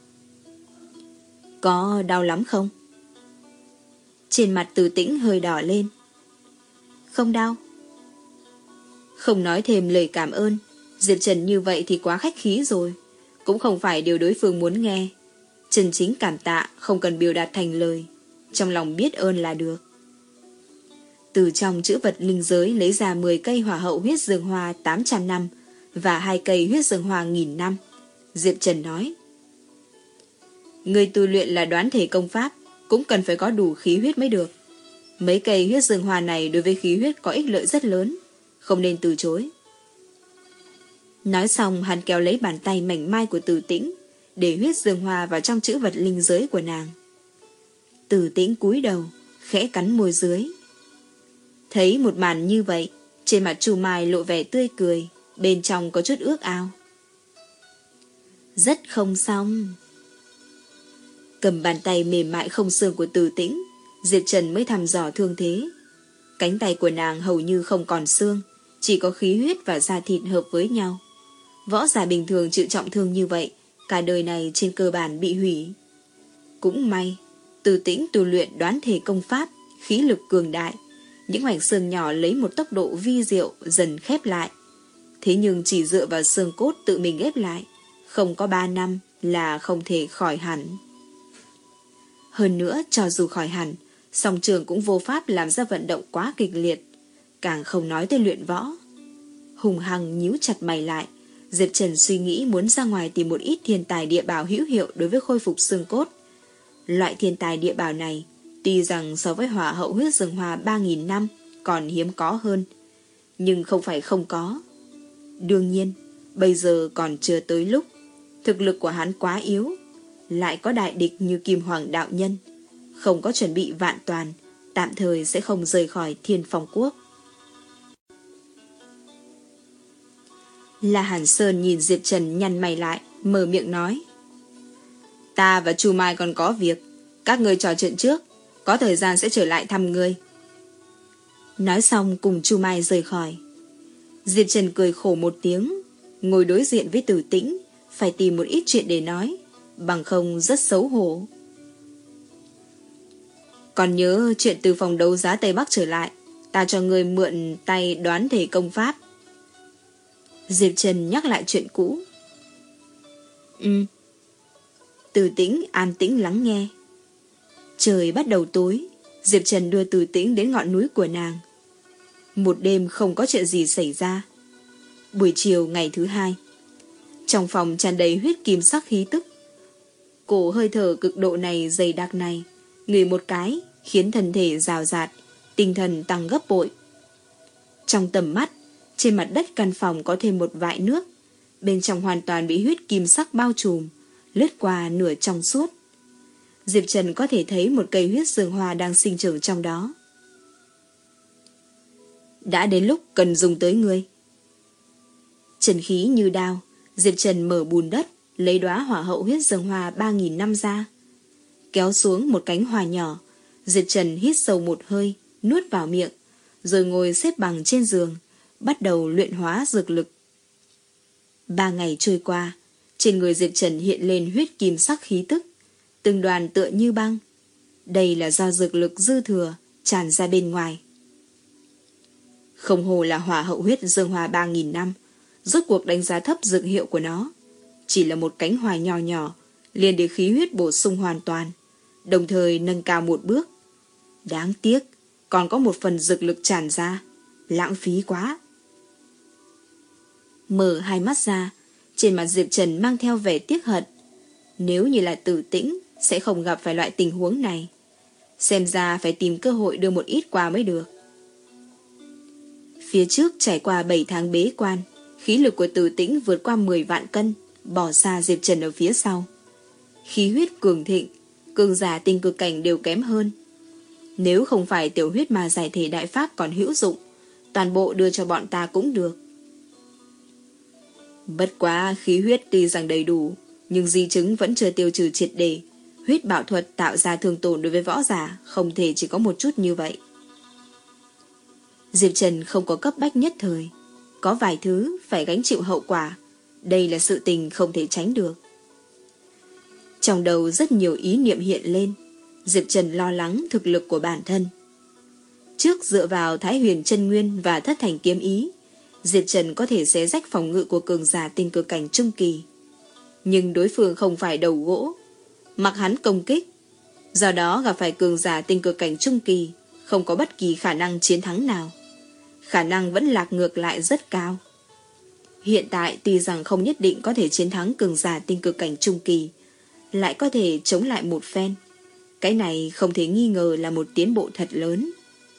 có đau lắm không? Trên mặt Từ Tĩnh hơi đỏ lên. Không đau. Không nói thêm lời cảm ơn, Diệp Trần như vậy thì quá khách khí rồi, cũng không phải điều đối phương muốn nghe. Chân chính cảm tạ không cần biểu đạt thành lời, trong lòng biết ơn là được. Từ trong chữ vật linh giới lấy ra mười cây hỏa hậu huyết dương hoa tám trăm năm và hai cây huyết dương hoa nghìn năm. Diệp Trần nói: người tu luyện là đoán thể công pháp, cũng cần phải có đủ khí huyết mới được. Mấy cây huyết dương hoa này đối với khí huyết có ích lợi rất lớn, không nên từ chối. Nói xong hắn kéo lấy bàn tay mảnh mai của Từ Tĩnh, để huyết dương hoa vào trong chữ vật linh giới của nàng. Từ Tĩnh cúi đầu, khẽ cắn môi dưới. Thấy một màn như vậy, trên mặt Chu Mai lộ vẻ tươi cười, bên trong có chút ước ao. Rất không xong. Cầm bàn tay mềm mại không xương của Từ Tĩnh, Diệp Trần mới thăm dò thương thế. Cánh tay của nàng hầu như không còn xương, chỉ có khí huyết và da thịt hợp với nhau. Võ giả bình thường chịu trọng thương như vậy, cả đời này trên cơ bản bị hủy. Cũng may, Từ Tĩnh tu luyện đoán thể công pháp, khí lực cường đại, những mảnh xương nhỏ lấy một tốc độ vi diệu dần khép lại. Thế nhưng chỉ dựa vào xương cốt tự mình ghép lại, không có ba năm là không thể khỏi hẳn. Hơn nữa, cho dù khỏi hẳn, song trường cũng vô pháp làm ra vận động quá kịch liệt, càng không nói tới luyện võ. Hùng hăng nhíu chặt mày lại, Diệp Trần suy nghĩ muốn ra ngoài tìm một ít thiên tài địa bảo hữu hiệu đối với khôi phục xương cốt. Loại thiên tài địa bảo này, tuy rằng so với hỏa hậu huyết rừng hoa ba nghìn năm còn hiếm có hơn, nhưng không phải không có. Đương nhiên, bây giờ còn chưa tới lúc. Thực lực của hắn quá yếu, lại có đại địch như Kim Hoàng đạo nhân, không có chuẩn bị vạn toàn, tạm thời sẽ không rời khỏi Thiên Phong Quốc. La Hàn Sơn nhìn Diệp Trần nhăn mày lại, mở miệng nói: Ta và Chu Mai còn có việc, các ngươi trò chuyện trước, có thời gian sẽ trở lại thăm ngươi. Nói xong cùng Chu Mai rời khỏi. Diệp Trần cười khổ một tiếng, ngồi đối diện với Tử Tĩnh, phải tìm một ít chuyện để nói, bằng không rất xấu hổ. Còn nhớ chuyện từ phòng đấu giá Tây Bắc trở lại, ta cho ngươi mượn tay đoán thể công pháp. Diệp Trần nhắc lại chuyện cũ. Ừ. Tử Tĩnh an tĩnh lắng nghe. Trời bắt đầu tối, Diệp Trần đưa Tử Tĩnh đến ngọn núi của nàng. Một đêm không có chuyện gì xảy ra. Buổi chiều ngày thứ hai, trong phòng tràn đầy huyết kim sắc khí tức. Cổ hơi thở cực độ này dày đặc này, ngửi một cái khiến thân thể rào rạt, tinh thần tăng gấp bội. Trong tầm mắt, trên mặt đất căn phòng có thêm một vại nước, bên trong hoàn toàn bị huyết kim sắc bao trùm, lướt qua nửa trong suốt. Diệp Trần có thể thấy một cây huyết dương hoa đang sinh trưởng trong đó. Đã đến lúc cần dùng tới ngươi. Trần khí như đao, Diệp Trần mở bùn đất, lấy đóa hỏa hậu huyết dương hoa ba nghìn năm ra, kéo xuống một cánh hoa nhỏ. Diệp Trần hít sâu một hơi, nuốt vào miệng, rồi ngồi xếp bằng trên giường, bắt đầu luyện hóa dược lực. Ba ngày trôi qua, trên người Diệp Trần hiện lên huyết kim sắc khí tức, từng đoàn tựa như băng. Đây là do dược lực dư thừa tràn ra bên ngoài. Không hồ là hỏa hậu huyết dương hoa ba nghìn năm, rốt cuộc đánh giá thấp dược hiệu của nó. Chỉ là một cánh hoa nhỏ nhỏ, liền để khí huyết bổ sung hoàn toàn, đồng thời nâng cao một bước. Đáng tiếc, còn có một phần dược lực tràn ra, lãng phí quá. Mở hai mắt ra, trên mặt Diệp Trần mang theo vẻ tiếc hận. Nếu như là Tử Tĩnh, sẽ không gặp phải loại tình huống này. Xem ra phải tìm cơ hội đưa một ít qua mới được. Phía trước trải qua bảy tháng bế quan, khí lực của Tử Tĩnh vượt qua mười vạn cân, bỏ xa Diệp Trần ở phía sau. Khí huyết cường thịnh, cường giả tinh cực cảnh đều kém hơn. Nếu không phải tiểu huyết mà giải thể đại pháp còn hữu dụng, toàn bộ đưa cho bọn ta cũng được. Bất quá khí huyết tuy rằng đầy đủ, nhưng di chứng vẫn chưa tiêu trừ triệt để. Huyết bảo thuật tạo ra thương tổn đối với võ giả không thể chỉ có một chút như vậy. Diệp Trần không có cấp bách nhất thời, có vài thứ phải gánh chịu hậu quả. Đây là sự tình không thể tránh được. Trong đầu rất nhiều ý niệm hiện lên. Diệp Trần lo lắng thực lực của bản thân. Trước dựa vào Thái Huyền Chân Nguyên và Thất Thành Kiếm Ý, Diệp Trần có thể xé rách phòng ngự của cường giả tinh cực cảnh trung kỳ. Nhưng đối phương không phải đầu gỗ, mặc hắn công kích. Do đó gặp phải cường giả tinh cực cảnh trung kỳ, không có bất kỳ khả năng chiến thắng nào. Khả năng vẫn lạc ngược lại rất cao. Hiện tại tuy rằng không nhất định có thể chiến thắng cường giả tinh cực cảnh trung kỳ, lại có thể chống lại một phen. Cái này không thể nghi ngờ là một tiến bộ thật lớn.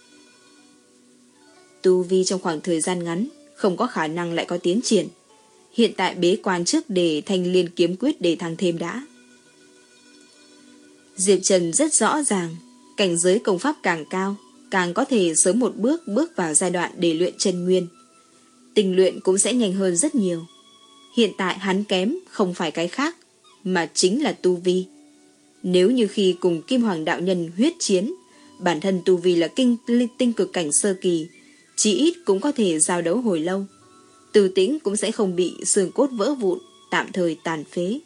Tu vi trong khoảng thời gian ngắn không có khả năng lại có tiến triển. Hiện tại bế quan trước để Thanh Liên kiếm quyết để thăng thêm đã. Diệp Trần rất rõ ràng, cảnh giới công pháp càng cao, càng có thể sớm một bước bước vào giai đoạn để luyện chân nguyên. Tình luyện cũng sẽ nhanh hơn rất nhiều. Hiện tại hắn kém không phải cái khác, mà chính là tu vi. Nếu như khi cùng Kim Hoàng đạo nhân huyết chiến, bản thân tu vi là kinh tinh cực cảnh sơ kỳ, chỉ ít cũng có thể giao đấu hồi lâu. Tử Tĩnh cũng sẽ không bị xương cốt vỡ vụn, tạm thời tàn phế.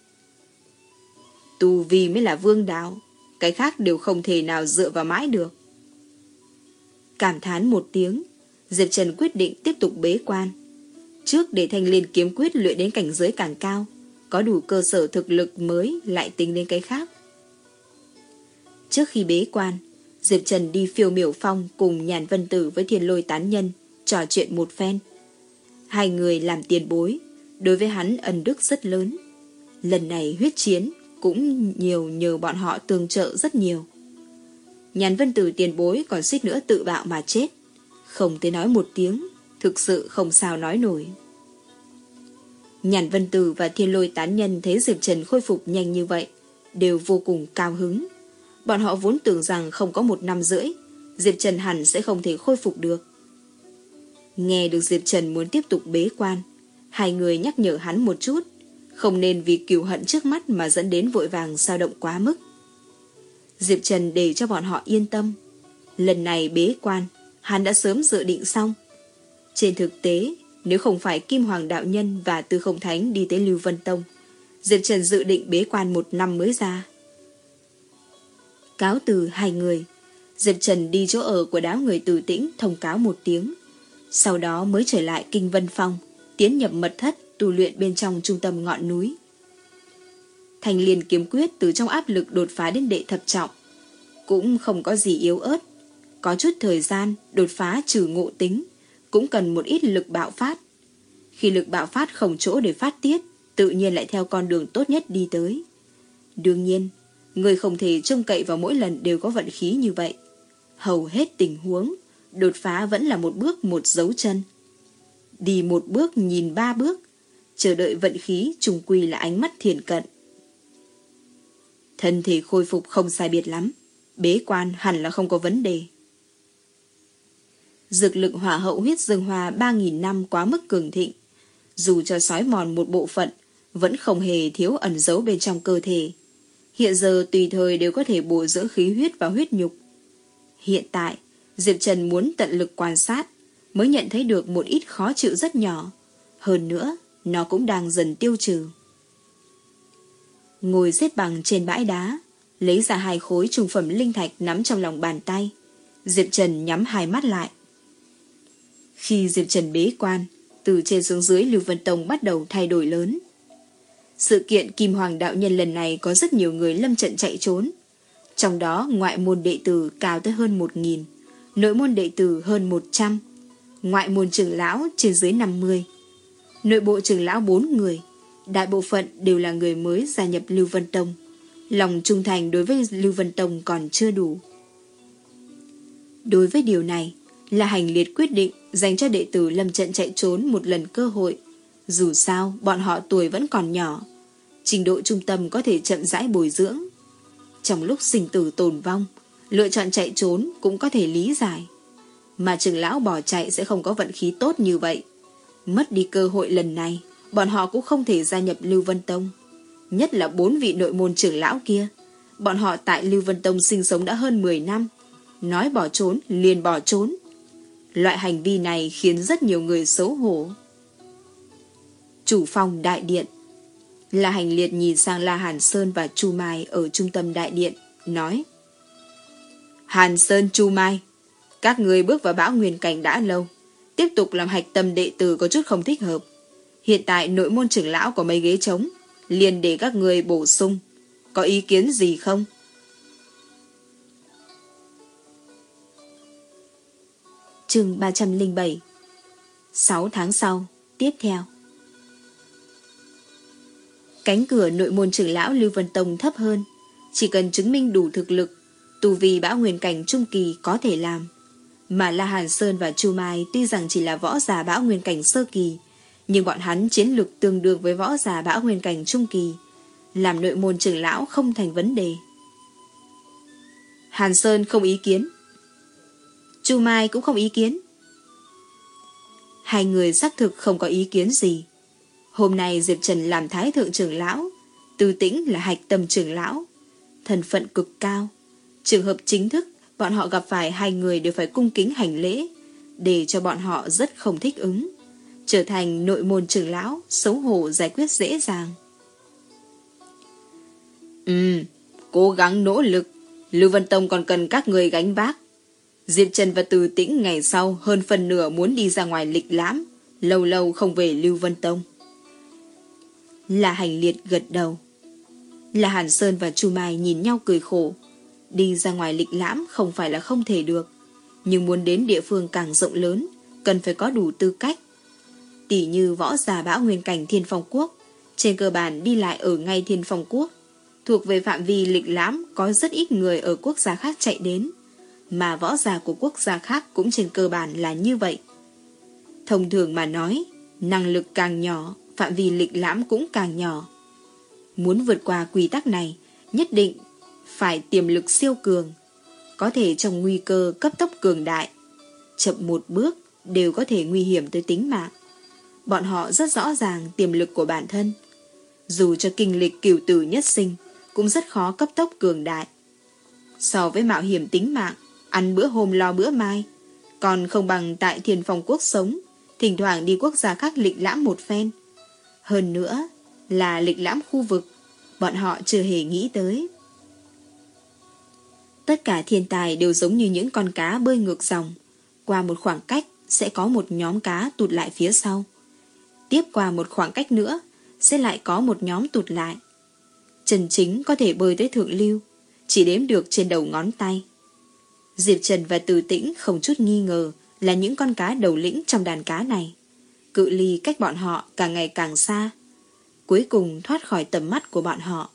Tu vi mới là vương đạo, cái khác đều không thể nào dựa vào mãi được. Cảm thán một tiếng, Diệp Trần quyết định tiếp tục bế quan. Trước để Thanh Liên kiếm quyết luyện đến cảnh giới càng cao, có đủ cơ sở thực lực mới lại tính đến cái khác. Trước khi bế quan, Diệp Trần đi Phiêu Miểu Phong cùng Nhàn Vân Tử với Thiên Lôi tán nhân trò chuyện một phen. Hai người làm tiền bối, đối với hắn ân đức rất lớn. Lần này huyết chiến cũng nhiều nhờ bọn họ tương trợ rất nhiều. Nhàn Vân Tử tiền bối còn suýt nữa tự bạo mà chết. Không tới nói một tiếng, thực sự không sao nói nổi. Nhàn Vân Tử và Thiên Lôi tán nhân thấy Diệp Trần khôi phục nhanh như vậy, đều vô cùng cao hứng. Bọn họ vốn tưởng rằng không có một năm rưỡi, Diệp Trần hẳn sẽ không thể khôi phục được. Nghe được Diệp Trần muốn tiếp tục bế quan, hai người nhắc nhở hắn một chút, không nên vì cừu hận trước mắt mà dẫn đến vội vàng dao động quá mức. Diệp Trần để cho bọn họ yên tâm. Lần này bế quan, hắn đã sớm dự định xong. Trên thực tế, nếu không phải Kim Hoàng Đạo Nhân và Tư Không Thánh đi tới Lưu Vân Tông, Diệp Trần dự định bế quan một năm mới ra. Cáo từ hai người, Diệp Trần đi chỗ ở của đám người Từ Tĩnh thông cáo một tiếng, sau đó mới trở lại Kinh Vân Phong, tiến nhập mật thất tu luyện bên trong trung tâm ngọn núi. Thành Liên kiếm quyết từ trong áp lực đột phá đến đệ thập trọng, cũng không có gì yếu ớt. Có chút thời gian đột phá trừ ngộ tính, cũng cần một ít lực bạo phát. Khi lực bạo phát không chỗ để phát tiết, tự nhiên lại theo con đường tốt nhất đi tới. Đương nhiên, người không thể trông cậy vào mỗi lần đều có vận khí như vậy. Hầu hết tình huống, đột phá vẫn là một bước một dấu chân. Đi một bước nhìn ba bước, chờ đợi vận khí trùng quy là ánh mắt thiền cận. Thân thể khôi phục không sai biệt lắm, bế quan hẳn là không có vấn đề. Dược lực hỏa hậu huyết dương hoa ba nghìn năm quá mức cường thịnh, dù cho xói mòn một bộ phận, vẫn không hề thiếu ẩn giấu bên trong cơ thể. Hiện giờ tùy thời đều có thể bổ dưỡng khí huyết và huyết nhục. Hiện tại, Diệp Trần muốn tận lực quan sát, mới nhận thấy được một ít khó chịu rất nhỏ. Hơn nữa, nó cũng đang dần tiêu trừ. Ngồi xếp bằng trên bãi đá, lấy ra hai khối trung phẩm linh thạch nắm trong lòng bàn tay, Diệp Trần nhắm hai mắt lại. Khi Diệp Trần bế quan, từ trên xuống dưới Lưu Vân Tông bắt đầu thay đổi lớn. Sự kiện Kim Hoàng Đạo Nhân lần này có rất nhiều người lâm trận chạy trốn. Trong đó ngoại môn đệ tử cao tới hơn một nghìn, nội môn đệ tử hơn một trăm, ngoại môn trưởng lão trên dưới năm mươi, nội bộ trưởng lão bốn người. Đại bộ phận đều là người mới gia nhập Lưu Vân Tông. Lòng trung thành đối với Lưu Vân Tông còn chưa đủ. Đối với điều này, là Hành Liệt quyết định dành cho đệ tử lâm trận chạy trốn một lần cơ hội. Dù sao, bọn họ tuổi vẫn còn nhỏ, trình độ trung tâm có thể chậm rãi bồi dưỡng. Trong lúc sinh tử tồn vong, lựa chọn chạy trốn cũng có thể lý giải. Mà trưởng lão bỏ chạy sẽ không có vận khí tốt như vậy. Mất đi cơ hội lần này, bọn họ cũng không thể gia nhập Lưu Vân Tông. Nhất là bốn vị nội môn trưởng lão kia. Bọn họ tại Lưu Vân Tông sinh sống đã hơn mười năm. Nói bỏ trốn, liền bỏ trốn. Loại hành vi này khiến rất nhiều người xấu hổ. Chủ phòng đại điện. La Hành Liệt nhìn sang La Hàn Sơn và Chu Mai ở trung tâm đại điện, nói: Hàn Sơn, Chu Mai, các người bước vào bão nguyên cảnh đã lâu, tiếp tục làm hạch tâm đệ tử có chút không thích hợp. Hiện tại nội môn trưởng lão có mấy ghế trống, liền để các người bổ sung. Có ý kiến gì không? Chương ba trăm lẻ bảy. Sáu tháng sau, tiếp theo. Cánh cửa nội môn trưởng lão Lưu Vân Tông thấp hơn, chỉ cần chứng minh đủ thực lực, tu vi bão nguyên cảnh trung kỳ có thể làm. Mà La Hàn Sơn và Chu Mai tuy rằng chỉ là võ giả bão nguyên cảnh sơ kỳ, nhưng bọn hắn chiến lực tương đương với võ giả bão nguyên cảnh trung kỳ, làm nội môn trưởng lão không thành vấn đề. Hàn Sơn không ý kiến, Chu Mai cũng không ý kiến. Hai người xác thực không có ý kiến gì. Hôm nay Diệp Trần làm thái thượng trưởng lão, Từ Tĩnh là hạch tâm trưởng lão, thân phận cực cao. Trường hợp chính thức, bọn họ gặp phải hai người đều phải cung kính hành lễ, để cho bọn họ rất không thích ứng. Trở thành nội môn trưởng lão, xấu hổ giải quyết dễ dàng. Ừ, cố gắng nỗ lực. Lưu Vân Tông còn cần các người gánh vác. Diệp Trần và Từ Tĩnh ngày sau hơn phần nửa muốn đi ra ngoài lịch lãm, lâu lâu không về Lưu Vân Tông. La Hành Liệt gật đầu. La Hàn Sơn và Chu Mai nhìn nhau cười khổ. Đi ra ngoài lịch lãm không phải là không thể được, nhưng muốn đến địa phương càng rộng lớn, cần phải có đủ tư cách. Tỷ như võ giả bão nguyên cảnh Thiên Phong Quốc, trên cơ bản đi lại ở ngay Thiên Phong Quốc. thuộc về phạm vi lịch lãm có rất ít người ở quốc gia khác chạy đến, mà võ giả của quốc gia khác cũng trên cơ bản là như vậy. Thông thường mà nói, năng lực càng nhỏ, phạm vi lịch lãm cũng càng nhỏ. Muốn vượt qua quy tắc này, nhất định phải tiềm lực siêu cường, có thể trong nguy cơ cấp tốc cường đại. Chậm một bước đều có thể nguy hiểm tới tính mạng. Bọn họ rất rõ ràng tiềm lực của bản thân. Dù cho kinh lịch cửu tử nhất sinh, cũng rất khó cấp tốc cường đại. So với mạo hiểm tính mạng, ăn bữa hôm lo bữa mai, còn không bằng tại Thiên Phong Quốc sống, thỉnh thoảng đi quốc gia khác lịch lãm một phen. Hơn nữa là lịch lãm khu vực, bọn họ chưa hề nghĩ tới. Tất cả thiên tài đều giống như những con cá bơi ngược dòng. Qua một khoảng cách sẽ có một nhóm cá tụt lại phía sau. Tiếp qua một khoảng cách nữa sẽ lại có một nhóm tụt lại. Trần Chính có thể bơi tới thượng lưu, chỉ đếm được trên đầu ngón tay. Diệp Trần và Từ Tĩnh không chút nghi ngờ là những con cá đầu lĩnh trong đàn cá này. Cự ly cách bọn họ càng ngày càng xa, cuối cùng thoát khỏi tầm mắt của bọn họ.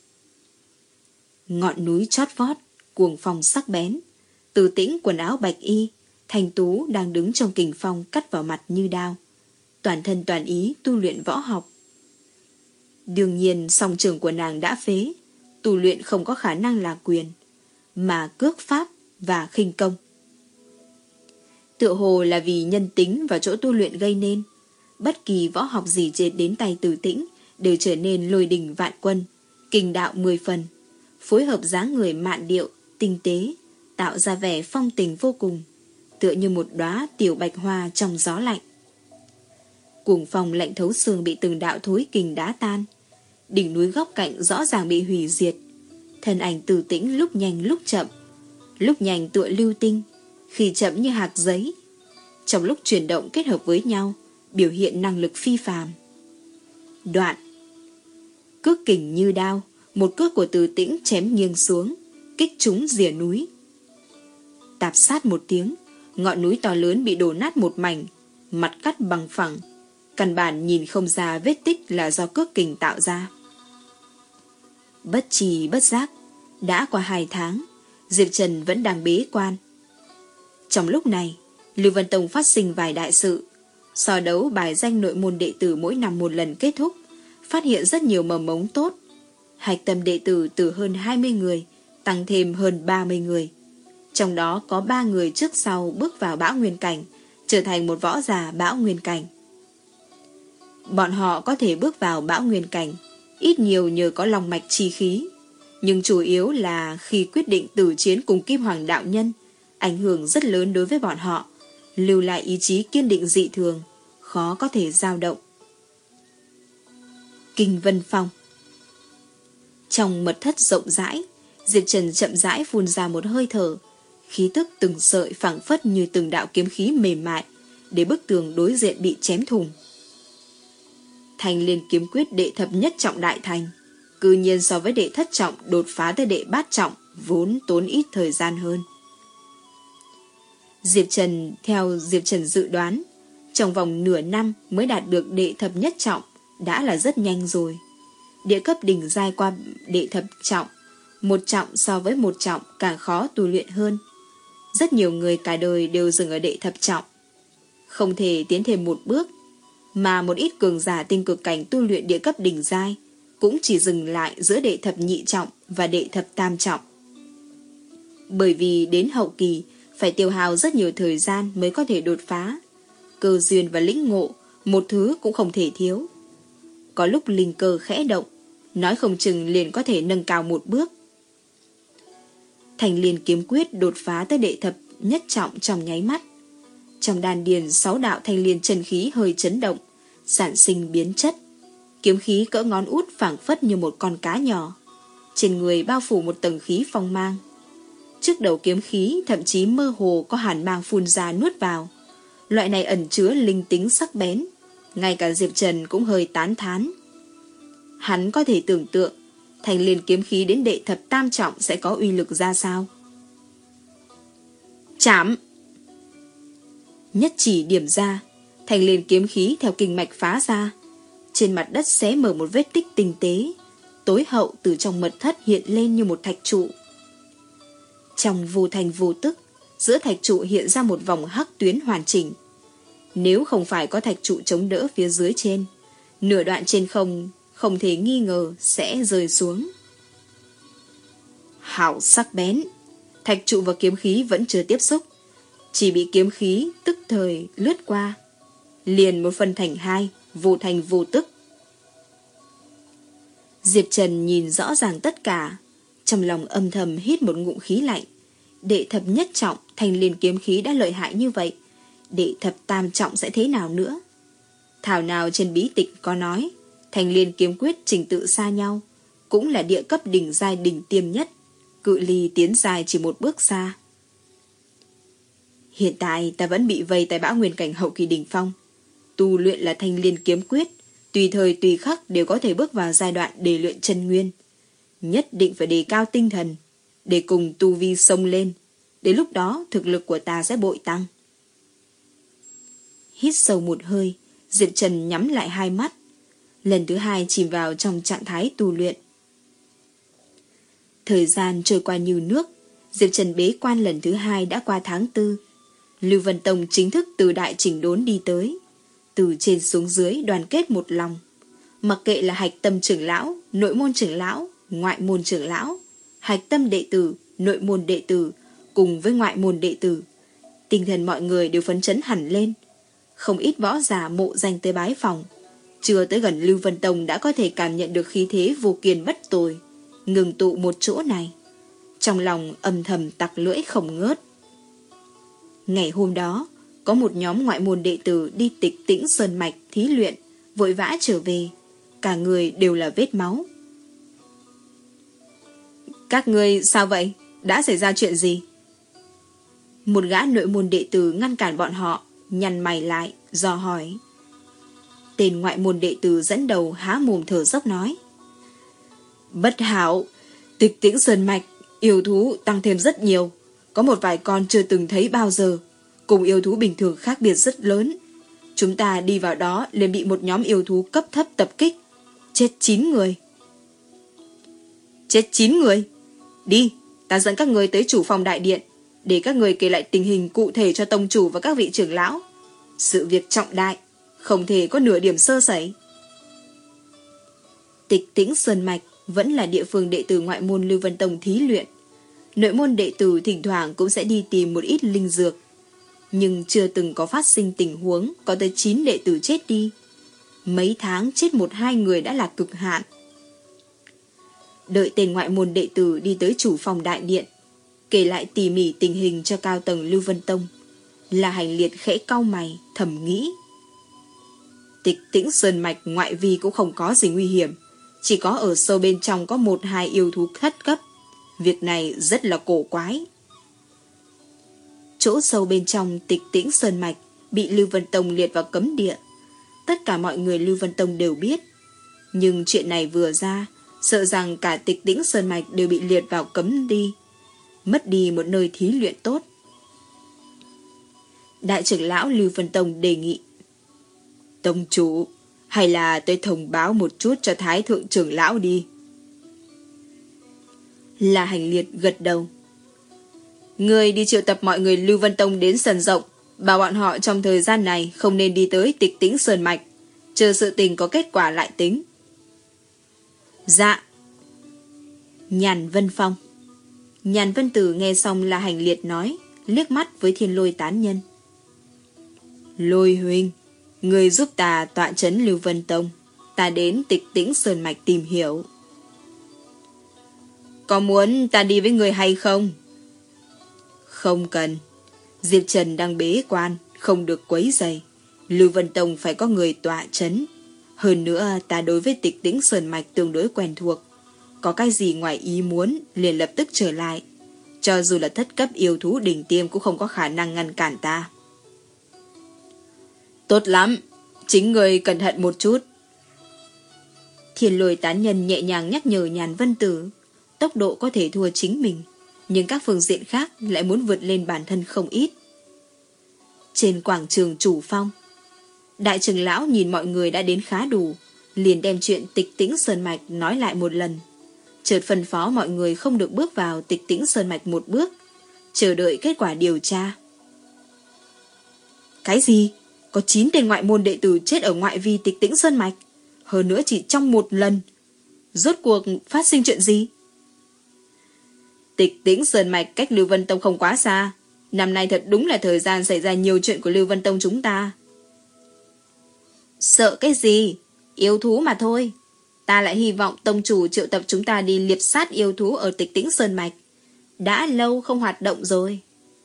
Ngọn núi chót vót, cuồng phong sắc bén. Từ Tĩnh quần áo bạch y, Thanh Tú đang đứng trong kình phong cắt vào mặt như đao, toàn thân toàn ý tu luyện võ học. Đương nhiên song trường của nàng đã phế, tu luyện không có khả năng là quyền, mà cước pháp và khinh công. Tựa hồ là vì nhân tính và chỗ tu luyện gây nên, bất kỳ võ học gì đến tay Từ Tĩnh đều trở nên lôi đình vạn quân, kình đạo mười phần, phối hợp dáng người mạn điệu, tinh tế, tạo ra vẻ phong tình vô cùng, tựa như một đóa tiểu bạch hoa trong gió lạnh. Cuồng phong lạnh thấu xương bị từng đạo thối kình đá tan, đỉnh núi góc cạnh rõ ràng bị hủy diệt. Thân ảnh Từ Tĩnh lúc nhanh lúc chậm, lúc nhanh tựa lưu tinh, khi chậm như hạt giấy. Trong lúc chuyển động kết hợp với nhau, biểu hiện năng lực phi phàm. Đoạn, cước kình như đao, một cước của Từ Tĩnh chém nghiêng xuống, kích trúng rìa núi. Tạp sát một tiếng, ngọn núi to lớn bị đổ nát một mảnh, mặt cắt bằng phẳng, căn bản nhìn không ra vết tích là do cước kình tạo ra. Bất trì bất giác, đã qua hai tháng, Diệp Trần vẫn đang bế quan. Trong lúc này, Lưu Vân Tông phát sinh vài đại sự. So đấu bài danh nội môn đệ tử mỗi năm một lần kết thúc, phát hiện rất nhiều mầm mống tốt. Hạch tâm đệ tử từ hơn hai mươi người, tăng thêm hơn ba mươi người. Trong đó có ba người trước sau bước vào bão nguyên cảnh, trở thành một võ giả bão nguyên cảnh. Bọn họ có thể bước vào bão nguyên cảnh, ít nhiều nhờ có lòng mạch chi khí, nhưng chủ yếu là khi quyết định tử chiến cùng Kim Hoàng đạo nhân, ảnh hưởng rất lớn đối với bọn họ, lưu lại ý chí kiên định dị thường, khó có thể dao động. Kinh Vân Phong. Trong mật thất rộng rãi, Diệp Trần chậm rãi phun ra một hơi thở, khí tức từng sợi phảng phất như từng đạo kiếm khí mềm mại, để bức tường đối diện bị chém thủng. Thanh Liên kiếm quyết đệ thập nhất trọng đại thành, cư nhiên so với đệ thất trọng đột phá tới đệ bát trọng, vốn tốn ít thời gian hơn. Diệp Trần theo Diệp Trần dự đoán, trong vòng nửa năm mới đạt được đệ thập nhất trọng, đã là rất nhanh rồi. Địa cấp đỉnh giai qua đệ thập trọng, một trọng so với một trọng càng khó tu luyện hơn. Rất nhiều người cả đời đều dừng ở đệ thập trọng, không thể tiến thêm một bước, mà một ít cường giả tinh cực cảnh tu luyện địa cấp đỉnh giai cũng chỉ dừng lại giữa đệ thập nhị trọng và đệ thập tam trọng. Bởi vì đến hậu kỳ phải tiêu hao rất nhiều thời gian mới có thể đột phá, cơ duyên và lĩnh ngộ một thứ cũng không thể thiếu. Có lúc linh cơ khẽ động, nói không chừng liền có thể nâng cao một bước. Thanh Liên kiếm quyết đột phá tới đệ thập nhất trọng trong nháy mắt. Trong đan điền sáu đạo thanh liên chân khí hơi chấn động, sản sinh biến chất. Kiếm khí cỡ ngón út phảng phất như một con cá nhỏ, trên người bao phủ một tầng khí phong mang. Trước đầu kiếm khí thậm chí mơ hồ có hàn mang phun ra nuốt vào. Loại này ẩn chứa linh tính sắc bén, ngay cả Diệp Trần cũng hơi tán thán. Hắn có thể tưởng tượng Thanh Liên kiếm khí đến đệ thập tam trọng sẽ có uy lực ra sao. Chạm! Nhất chỉ điểm ra, Thanh Liên kiếm khí theo kinh mạch phá ra, trên mặt đất xé mở một vết tích tinh tế, tối hậu từ trong mật thất hiện lên như một thạch trụ. Trong vô thành vô tức, giữa thạch trụ hiện ra một vòng hắc tuyến hoàn chỉnh. Nếu không phải có thạch trụ chống đỡ phía dưới trên, nửa đoạn trên không không thể nghi ngờ sẽ rơi xuống. Hảo sắc bén, thạch trụ và kiếm khí vẫn chưa tiếp xúc, chỉ bị kiếm khí tức thời lướt qua, liền một phân thành hai, vô thành vô tức. Diệp Trần nhìn rõ ràng tất cả, trong lòng âm thầm hít một ngụm khí lạnh. Đệ thập nhất trọng thanh liên kiếm khí đã lợi hại như vậy, đệ thập tam trọng sẽ thế nào nữa? Thảo nào trên bí tịch có nói, thanh liên kiếm quyết trình tự xa nhau, cũng là địa cấp đỉnh giai đỉnh tiêm nhất, cự ly tiến dài chỉ một bước xa. Hiện tại ta vẫn bị vây tại bão nguyên cảnh hậu kỳ đỉnh phong, tu luyện là thanh liên kiếm quyết, tùy thời tùy khắc đều có thể bước vào giai đoạn để luyện chân nguyên. Nhất định phải đề cao tinh thần, để cùng tu vi xông lên. Đến lúc đó thực lực của ta sẽ bội tăng. Hít sâu một hơi, Diệp Trần nhắm lại hai mắt, lần thứ hai chìm vào trong trạng thái tu luyện. Thời gian trôi qua như nước, Diệp Trần bế quan lần thứ hai đã qua tháng tư. Lưu Vân Tông chính thức từ đại chỉnh đốn đi tới, từ trên xuống dưới đoàn kết một lòng. Mặc kệ là hạch tâm trưởng lão, nội môn trưởng lão, ngoại môn trưởng lão, hạch tâm đệ tử, nội môn đệ tử cùng với ngoại môn đệ tử, tinh thần mọi người đều phấn chấn hẳn lên. Không ít võ giả mộ danh tới bái phòng, chưa tới gần Lưu Vân Tông đã có thể cảm nhận được khí thế vô kiên bất tồi, ngừng tụ một chỗ này. Trong lòng âm thầm tặc lưỡi không ngớt. Ngày hôm đó, có một nhóm ngoại môn đệ tử đi Tịch Tĩnh Sơn Mạch thí luyện, vội vã trở về, cả người đều là vết máu. Các ngươi sao vậy? Đã xảy ra chuyện gì? Một gã nội môn đệ tử ngăn cản bọn họ, nhăn mày lại, dò hỏi. Tên ngoại môn đệ tử dẫn đầu há mồm thở dốc nói. Bất hảo, Tịch Tĩnh Sơn Mạch, yêu thú tăng thêm rất nhiều, có một vài con chưa từng thấy bao giờ, cùng yêu thú bình thường khác biệt rất lớn. Chúng ta đi vào đó liền bị một nhóm yêu thú cấp thấp tập kích, chết chín người. Chết chín người? Đi, ta dẫn các người tới chủ phòng đại điện, để các người kể lại tình hình cụ thể cho tông chủ và các vị trưởng lão. Sự việc trọng đại, không thể có nửa điểm sơ sẩy. Tịch Tĩnh Sơn Mạch vẫn là địa phương đệ tử ngoại môn Lưu Vân Tông thí luyện. Nội môn đệ tử thỉnh thoảng cũng sẽ đi tìm một ít linh dược, nhưng chưa từng có phát sinh tình huống có tới chín đệ tử chết đi. Mấy tháng chết một hai người đã là cực hạn. Đợi tên ngoại môn đệ tử đi tới chủ phòng đại điện, kể lại tỉ mỉ tình hình cho cao tầng Lưu Vân Tông, là Hành Liệt khẽ cau mày thầm nghĩ. Tịch Tĩnh Sơn Mạch ngoại vi cũng không có gì nguy hiểm, chỉ có ở sâu bên trong có một hai yêu thú thất cấp. Việc này rất là cổ quái. Chỗ sâu bên trong Tịch Tĩnh Sơn Mạch bị Lưu Vân Tông liệt vào cấm địa. Tất cả mọi người Lưu Vân Tông đều biết, nhưng chuyện này vừa ra, sợ rằng cả Tịch Tĩnh Sơn Mạch đều bị liệt vào cấm đi, mất đi một nơi thí luyện tốt. Đại trưởng lão Lưu Vân Tông đề nghị. Tông chủ, hay là tôi thông báo một chút cho Thái thượng trưởng lão đi. Là Hành Liệt gật đầu. Người đi triệu tập mọi người Lưu Vân Tông đến sân rộng, bảo bọn họ trong thời gian này không nên đi tới Tịch Tĩnh Sơn Mạch, chờ sự tình có kết quả lại tính. Dạ. Nhàn Vân Phong. Nhàn Vân Tử nghe xong là Hành Liệt nói, liếc mắt với Thiên Lôi tán nhân. Lôi huynh, người giúp ta tọa trấn Lưu Vân Tông, ta đến Tịch Tĩnh Sơn Mạch tìm hiểu. Có muốn ta đi với người hay không? Không cần. Diệp Trần đang bế quan, không được quấy rầy. Lưu Vân Tông phải có người tọa trấn. Hơn nữa ta đối với Tịch Tĩnh Sơn Mạch tương đối quen thuộc. Có cái gì ngoài ý muốn liền lập tức trở lại. Cho dù là thất cấp yêu thú đỉnh tiêm cũng không có khả năng ngăn cản ta. Tốt lắm, chính người cẩn thận một chút. Thiên Lôi tán nhân nhẹ nhàng nhắc nhở Nhàn Vân Tử. Tốc độ có thể thua chính mình, nhưng các phương diện khác lại muốn vượt lên bản thân không ít. Trên quảng trường chủ phong, đại trưởng lão nhìn mọi người đã đến khá đủ, liền đem chuyện Tịch Tĩnh Sơn Mạch nói lại một lần. Chợt phân phó mọi người không được bước vào Tịch Tĩnh Sơn Mạch một bước, chờ đợi kết quả điều tra. Cái gì? Có chín tên ngoại môn đệ tử chết ở ngoại vi Tịch Tĩnh Sơn Mạch, hơn nữa chỉ trong một lần. Rốt cuộc phát sinh chuyện gì? Tịch Tĩnh Sơn Mạch cách Lưu Vân Tông không quá xa. Năm nay thật đúng là thời gian xảy ra nhiều chuyện của Lưu Vân Tông chúng ta. Sợ cái gì? Yêu thú mà thôi. Ta lại hy vọng tông chủ triệu tập chúng ta đi liệp sát yêu thú ở Tịch Tĩnh Sơn Mạch. Đã lâu không hoạt động rồi.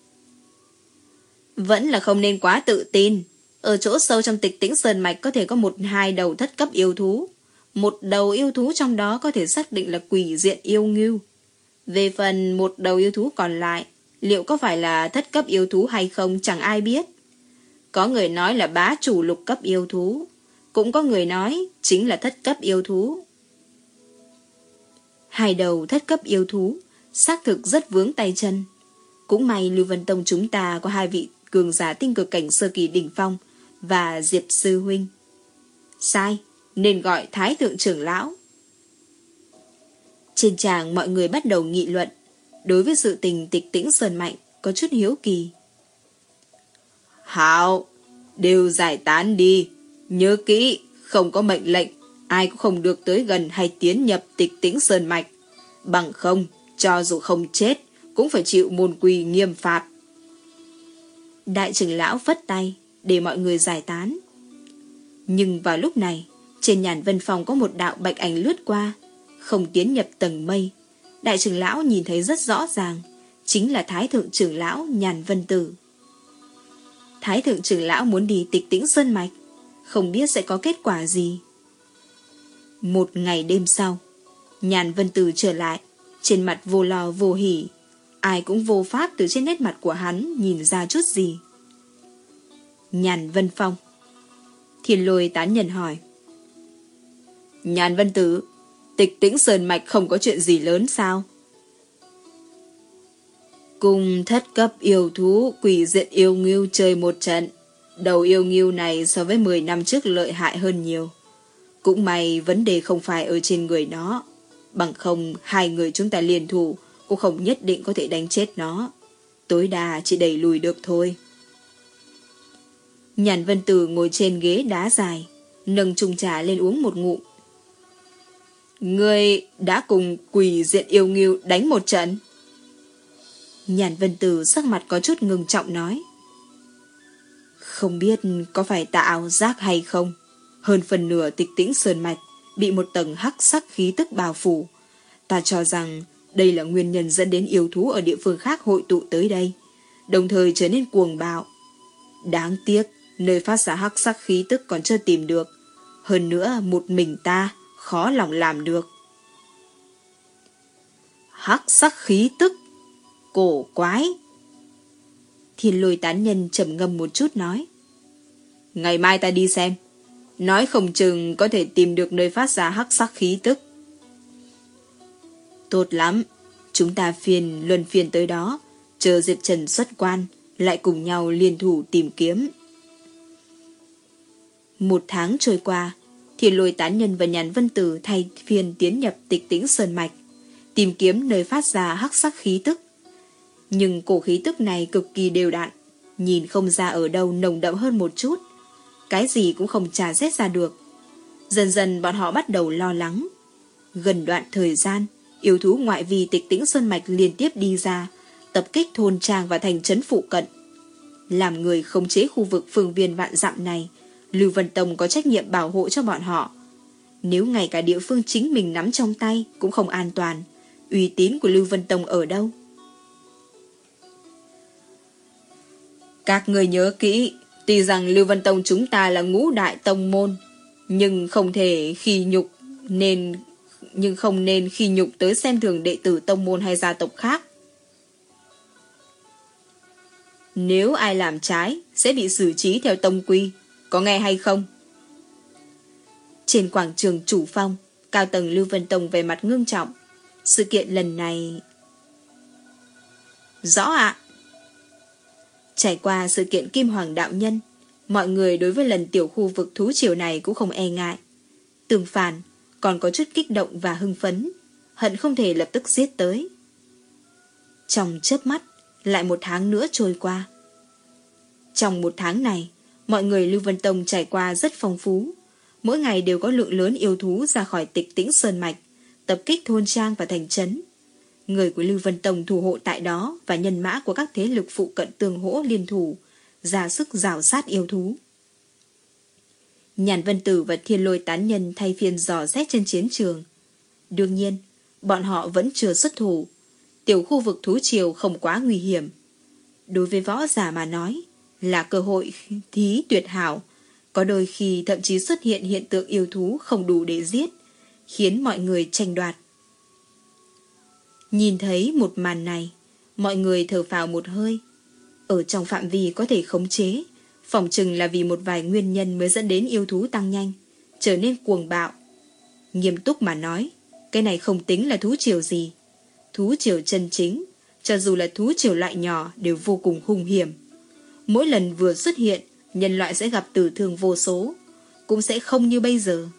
Vẫn là không nên quá tự tin. Ở chỗ sâu trong Tịch Tĩnh Sơn Mạch có thể có một hai đầu thất cấp yêu thú. Một đầu yêu thú trong đó có thể xác định là quỷ diện yêu ngưu. Về phần một đầu yêu thú còn lại, liệu có phải là thất cấp yêu thú hay không chẳng ai biết. Có người nói là bá chủ lục cấp yêu thú, cũng có người nói chính là thất cấp yêu thú. Hai đầu thất cấp yêu thú xác thực rất vướng tay chân. Cũng may Lưu Vân Tông chúng ta có hai vị cường giả tinh cực cảnh sơ kỳ đỉnh phong và Diệp sư huynh. Sai, nên gọi Thái thượng trưởng lão. Trên tràng mọi người bắt đầu nghị luận. Đối với sự tình Tịch Tĩnh Sơn Mạch có chút hiếu kỳ. Hảo, đều giải tán đi. Nhớ kỹ, không có mệnh lệnh, ai cũng không được tới gần hay tiến nhập Tịch Tĩnh Sơn Mạch. Bằng không, cho dù không chết, cũng phải chịu môn quy nghiêm phạt. Đại trưởng lão phất tay để mọi người giải tán. Nhưng vào lúc này, trên Nhàn Vân Phòng có một đạo bạch ảnh lướt qua, không tiến nhập tầng mây. Đại trưởng lão nhìn thấy rất rõ ràng, chính là Thái thượng trưởng lão Nhàn Vân Tử. Thái thượng trưởng lão muốn đi Tịch Tĩnh Sơn Mạch, không biết sẽ có kết quả gì. Một ngày đêm sau, Nhàn Vân Tử trở lại, trên mặt vô lo vô hỉ, ai cũng vô pháp từ trên nét mặt của hắn nhìn ra chút gì. Nhàn Vân Phong. Thiên Lôi tán nhân hỏi. Nhàn Vân Tử, Tịch Tĩnh Sơn Mạch không có chuyện gì lớn sao? Cùng thất cấp yêu thú quỷ diện yêu ngưu chơi một trận. Đầu yêu ngưu này so với mười năm trước lợi hại hơn nhiều. Cũng may vấn đề không phải ở trên người nó. Bằng không hai người chúng ta liên thủ cũng không nhất định có thể đánh chết nó. Tối đa chỉ đẩy lùi được thôi. Nhàn Vân Tử ngồi trên ghế đá dài, nâng chung trà lên uống một ngụm. Ngươi đã cùng quỷ diện yêu ngưu đánh một trận. Nhàn Vân Tử sắc mặt có chút ngưng trọng nói. Không biết có phải ta ảo giác hay không, hơn phần nửa Tịch Tĩnh Sơn Mạch bị một tầng hắc sắc khí tức bao phủ. Ta cho rằng đây là nguyên nhân dẫn đến yêu thú ở địa phương khác hội tụ tới đây, đồng thời trở nên cuồng bạo. Đáng tiếc, nơi phát ra hắc sắc khí tức còn chưa tìm được. Hơn nữa, một mình ta khó lòng làm được. Hắc sắc khí tức? Cổ quái. Thiên Lôi tán nhân trầm ngâm một chút nói. Ngày mai ta đi xem. Nói không chừng có thể tìm được nơi phát ra hắc sắc khí tức. Tốt lắm. Chúng ta phiền luân phiền tới đó, chờ Diệp Trần xuất quan, lại cùng nhau liên thủ tìm kiếm. Một tháng trôi qua, Thiên Lôi tán nhân và Nhàn Vân Tử thay phiên tiến nhập Tịch Tĩnh Sơn Mạch, tìm kiếm nơi phát ra hắc sắc khí tức. Nhưng cổ khí tức này cực kỳ đều đặn, nhìn không ra ở đâu nồng đậm hơn một chút, cái gì cũng không tra xét ra được. Dần dần bọn họ bắt đầu lo lắng. Gần đoạn thời gian, yêu thú ngoại vi Tịch Tĩnh Sơn Mạch liên tiếp đi ra, tập kích thôn trang và thành trấn phụ cận. Làm người khống chế khu vực phương viên vạn dặm này, Lưu Vân Tông có trách nhiệm bảo hộ cho bọn họ. Nếu ngay cả địa phương chính mình nắm trong tay cũng không an toàn, uy tín của Lưu Vân Tông ở đâu? Các người nhớ kỹ, tuy rằng Lưu Vân Tông chúng ta là ngũ đại tông môn, nhưng không thể khi nhục nên nhưng không nên khi nhục tới xem thường đệ tử tông môn hay gia tộc khác. Nếu ai làm trái sẽ bị xử trí theo tông quy, có nghe hay không? Trên quảng trường Chủ Phong, cao tầng Lưu Vân Tông về mặt ngưng trọng. Sự kiện lần này... Rõ ạ. Trải qua sự kiện Kim Hoàng đạo nhân, mọi người đối với lần tiểu khu vực thú triều này cũng không e ngại. Tương phản, còn có chút kích động và hưng phấn, hận không thể lập tức giết tới. Trong chớp mắt, lại một tháng nữa trôi qua. Trong một tháng này, mọi người Lưu Vân Tông trải qua rất phong phú. Mỗi ngày đều có lượng lớn yêu thú ra khỏi Tịch Tĩnh Sơn Mạch, tập kích thôn trang và thành trấn. Người của Lưu Vân Tông thủ hộ tại đó và nhân mã của các thế lực phụ cận tương hỗ liên thủ, ra sức rào sát yêu thú. Nhàn Vân Tử và Thiên Lôi Tán Nhân thay phiên dò xét trên chiến trường. Đương nhiên, bọn họ vẫn chưa xuất thủ. Tiểu khu vực thú triều không quá nguy hiểm. Đối với võ giả mà nói, là cơ hội thí tuyệt hảo. Có đôi khi thậm chí xuất hiện hiện tượng yêu thú không đủ để giết, khiến mọi người tranh đoạt. Nhìn thấy một màn này, mọi người thở phào một hơi. Ở trong phạm vi có thể khống chế, phỏng chừng là vì một vài nguyên nhân mới dẫn đến yêu thú tăng nhanh, trở nên cuồng bạo. Nghiêm túc mà nói, cái này không tính là thú triều gì. Thú triều chân chính, cho dù là thú triều loại nhỏ đều vô cùng hung hiểm. Mỗi lần vừa xuất hiện, nhân loại sẽ gặp tử thương vô số, cũng sẽ không như bây giờ,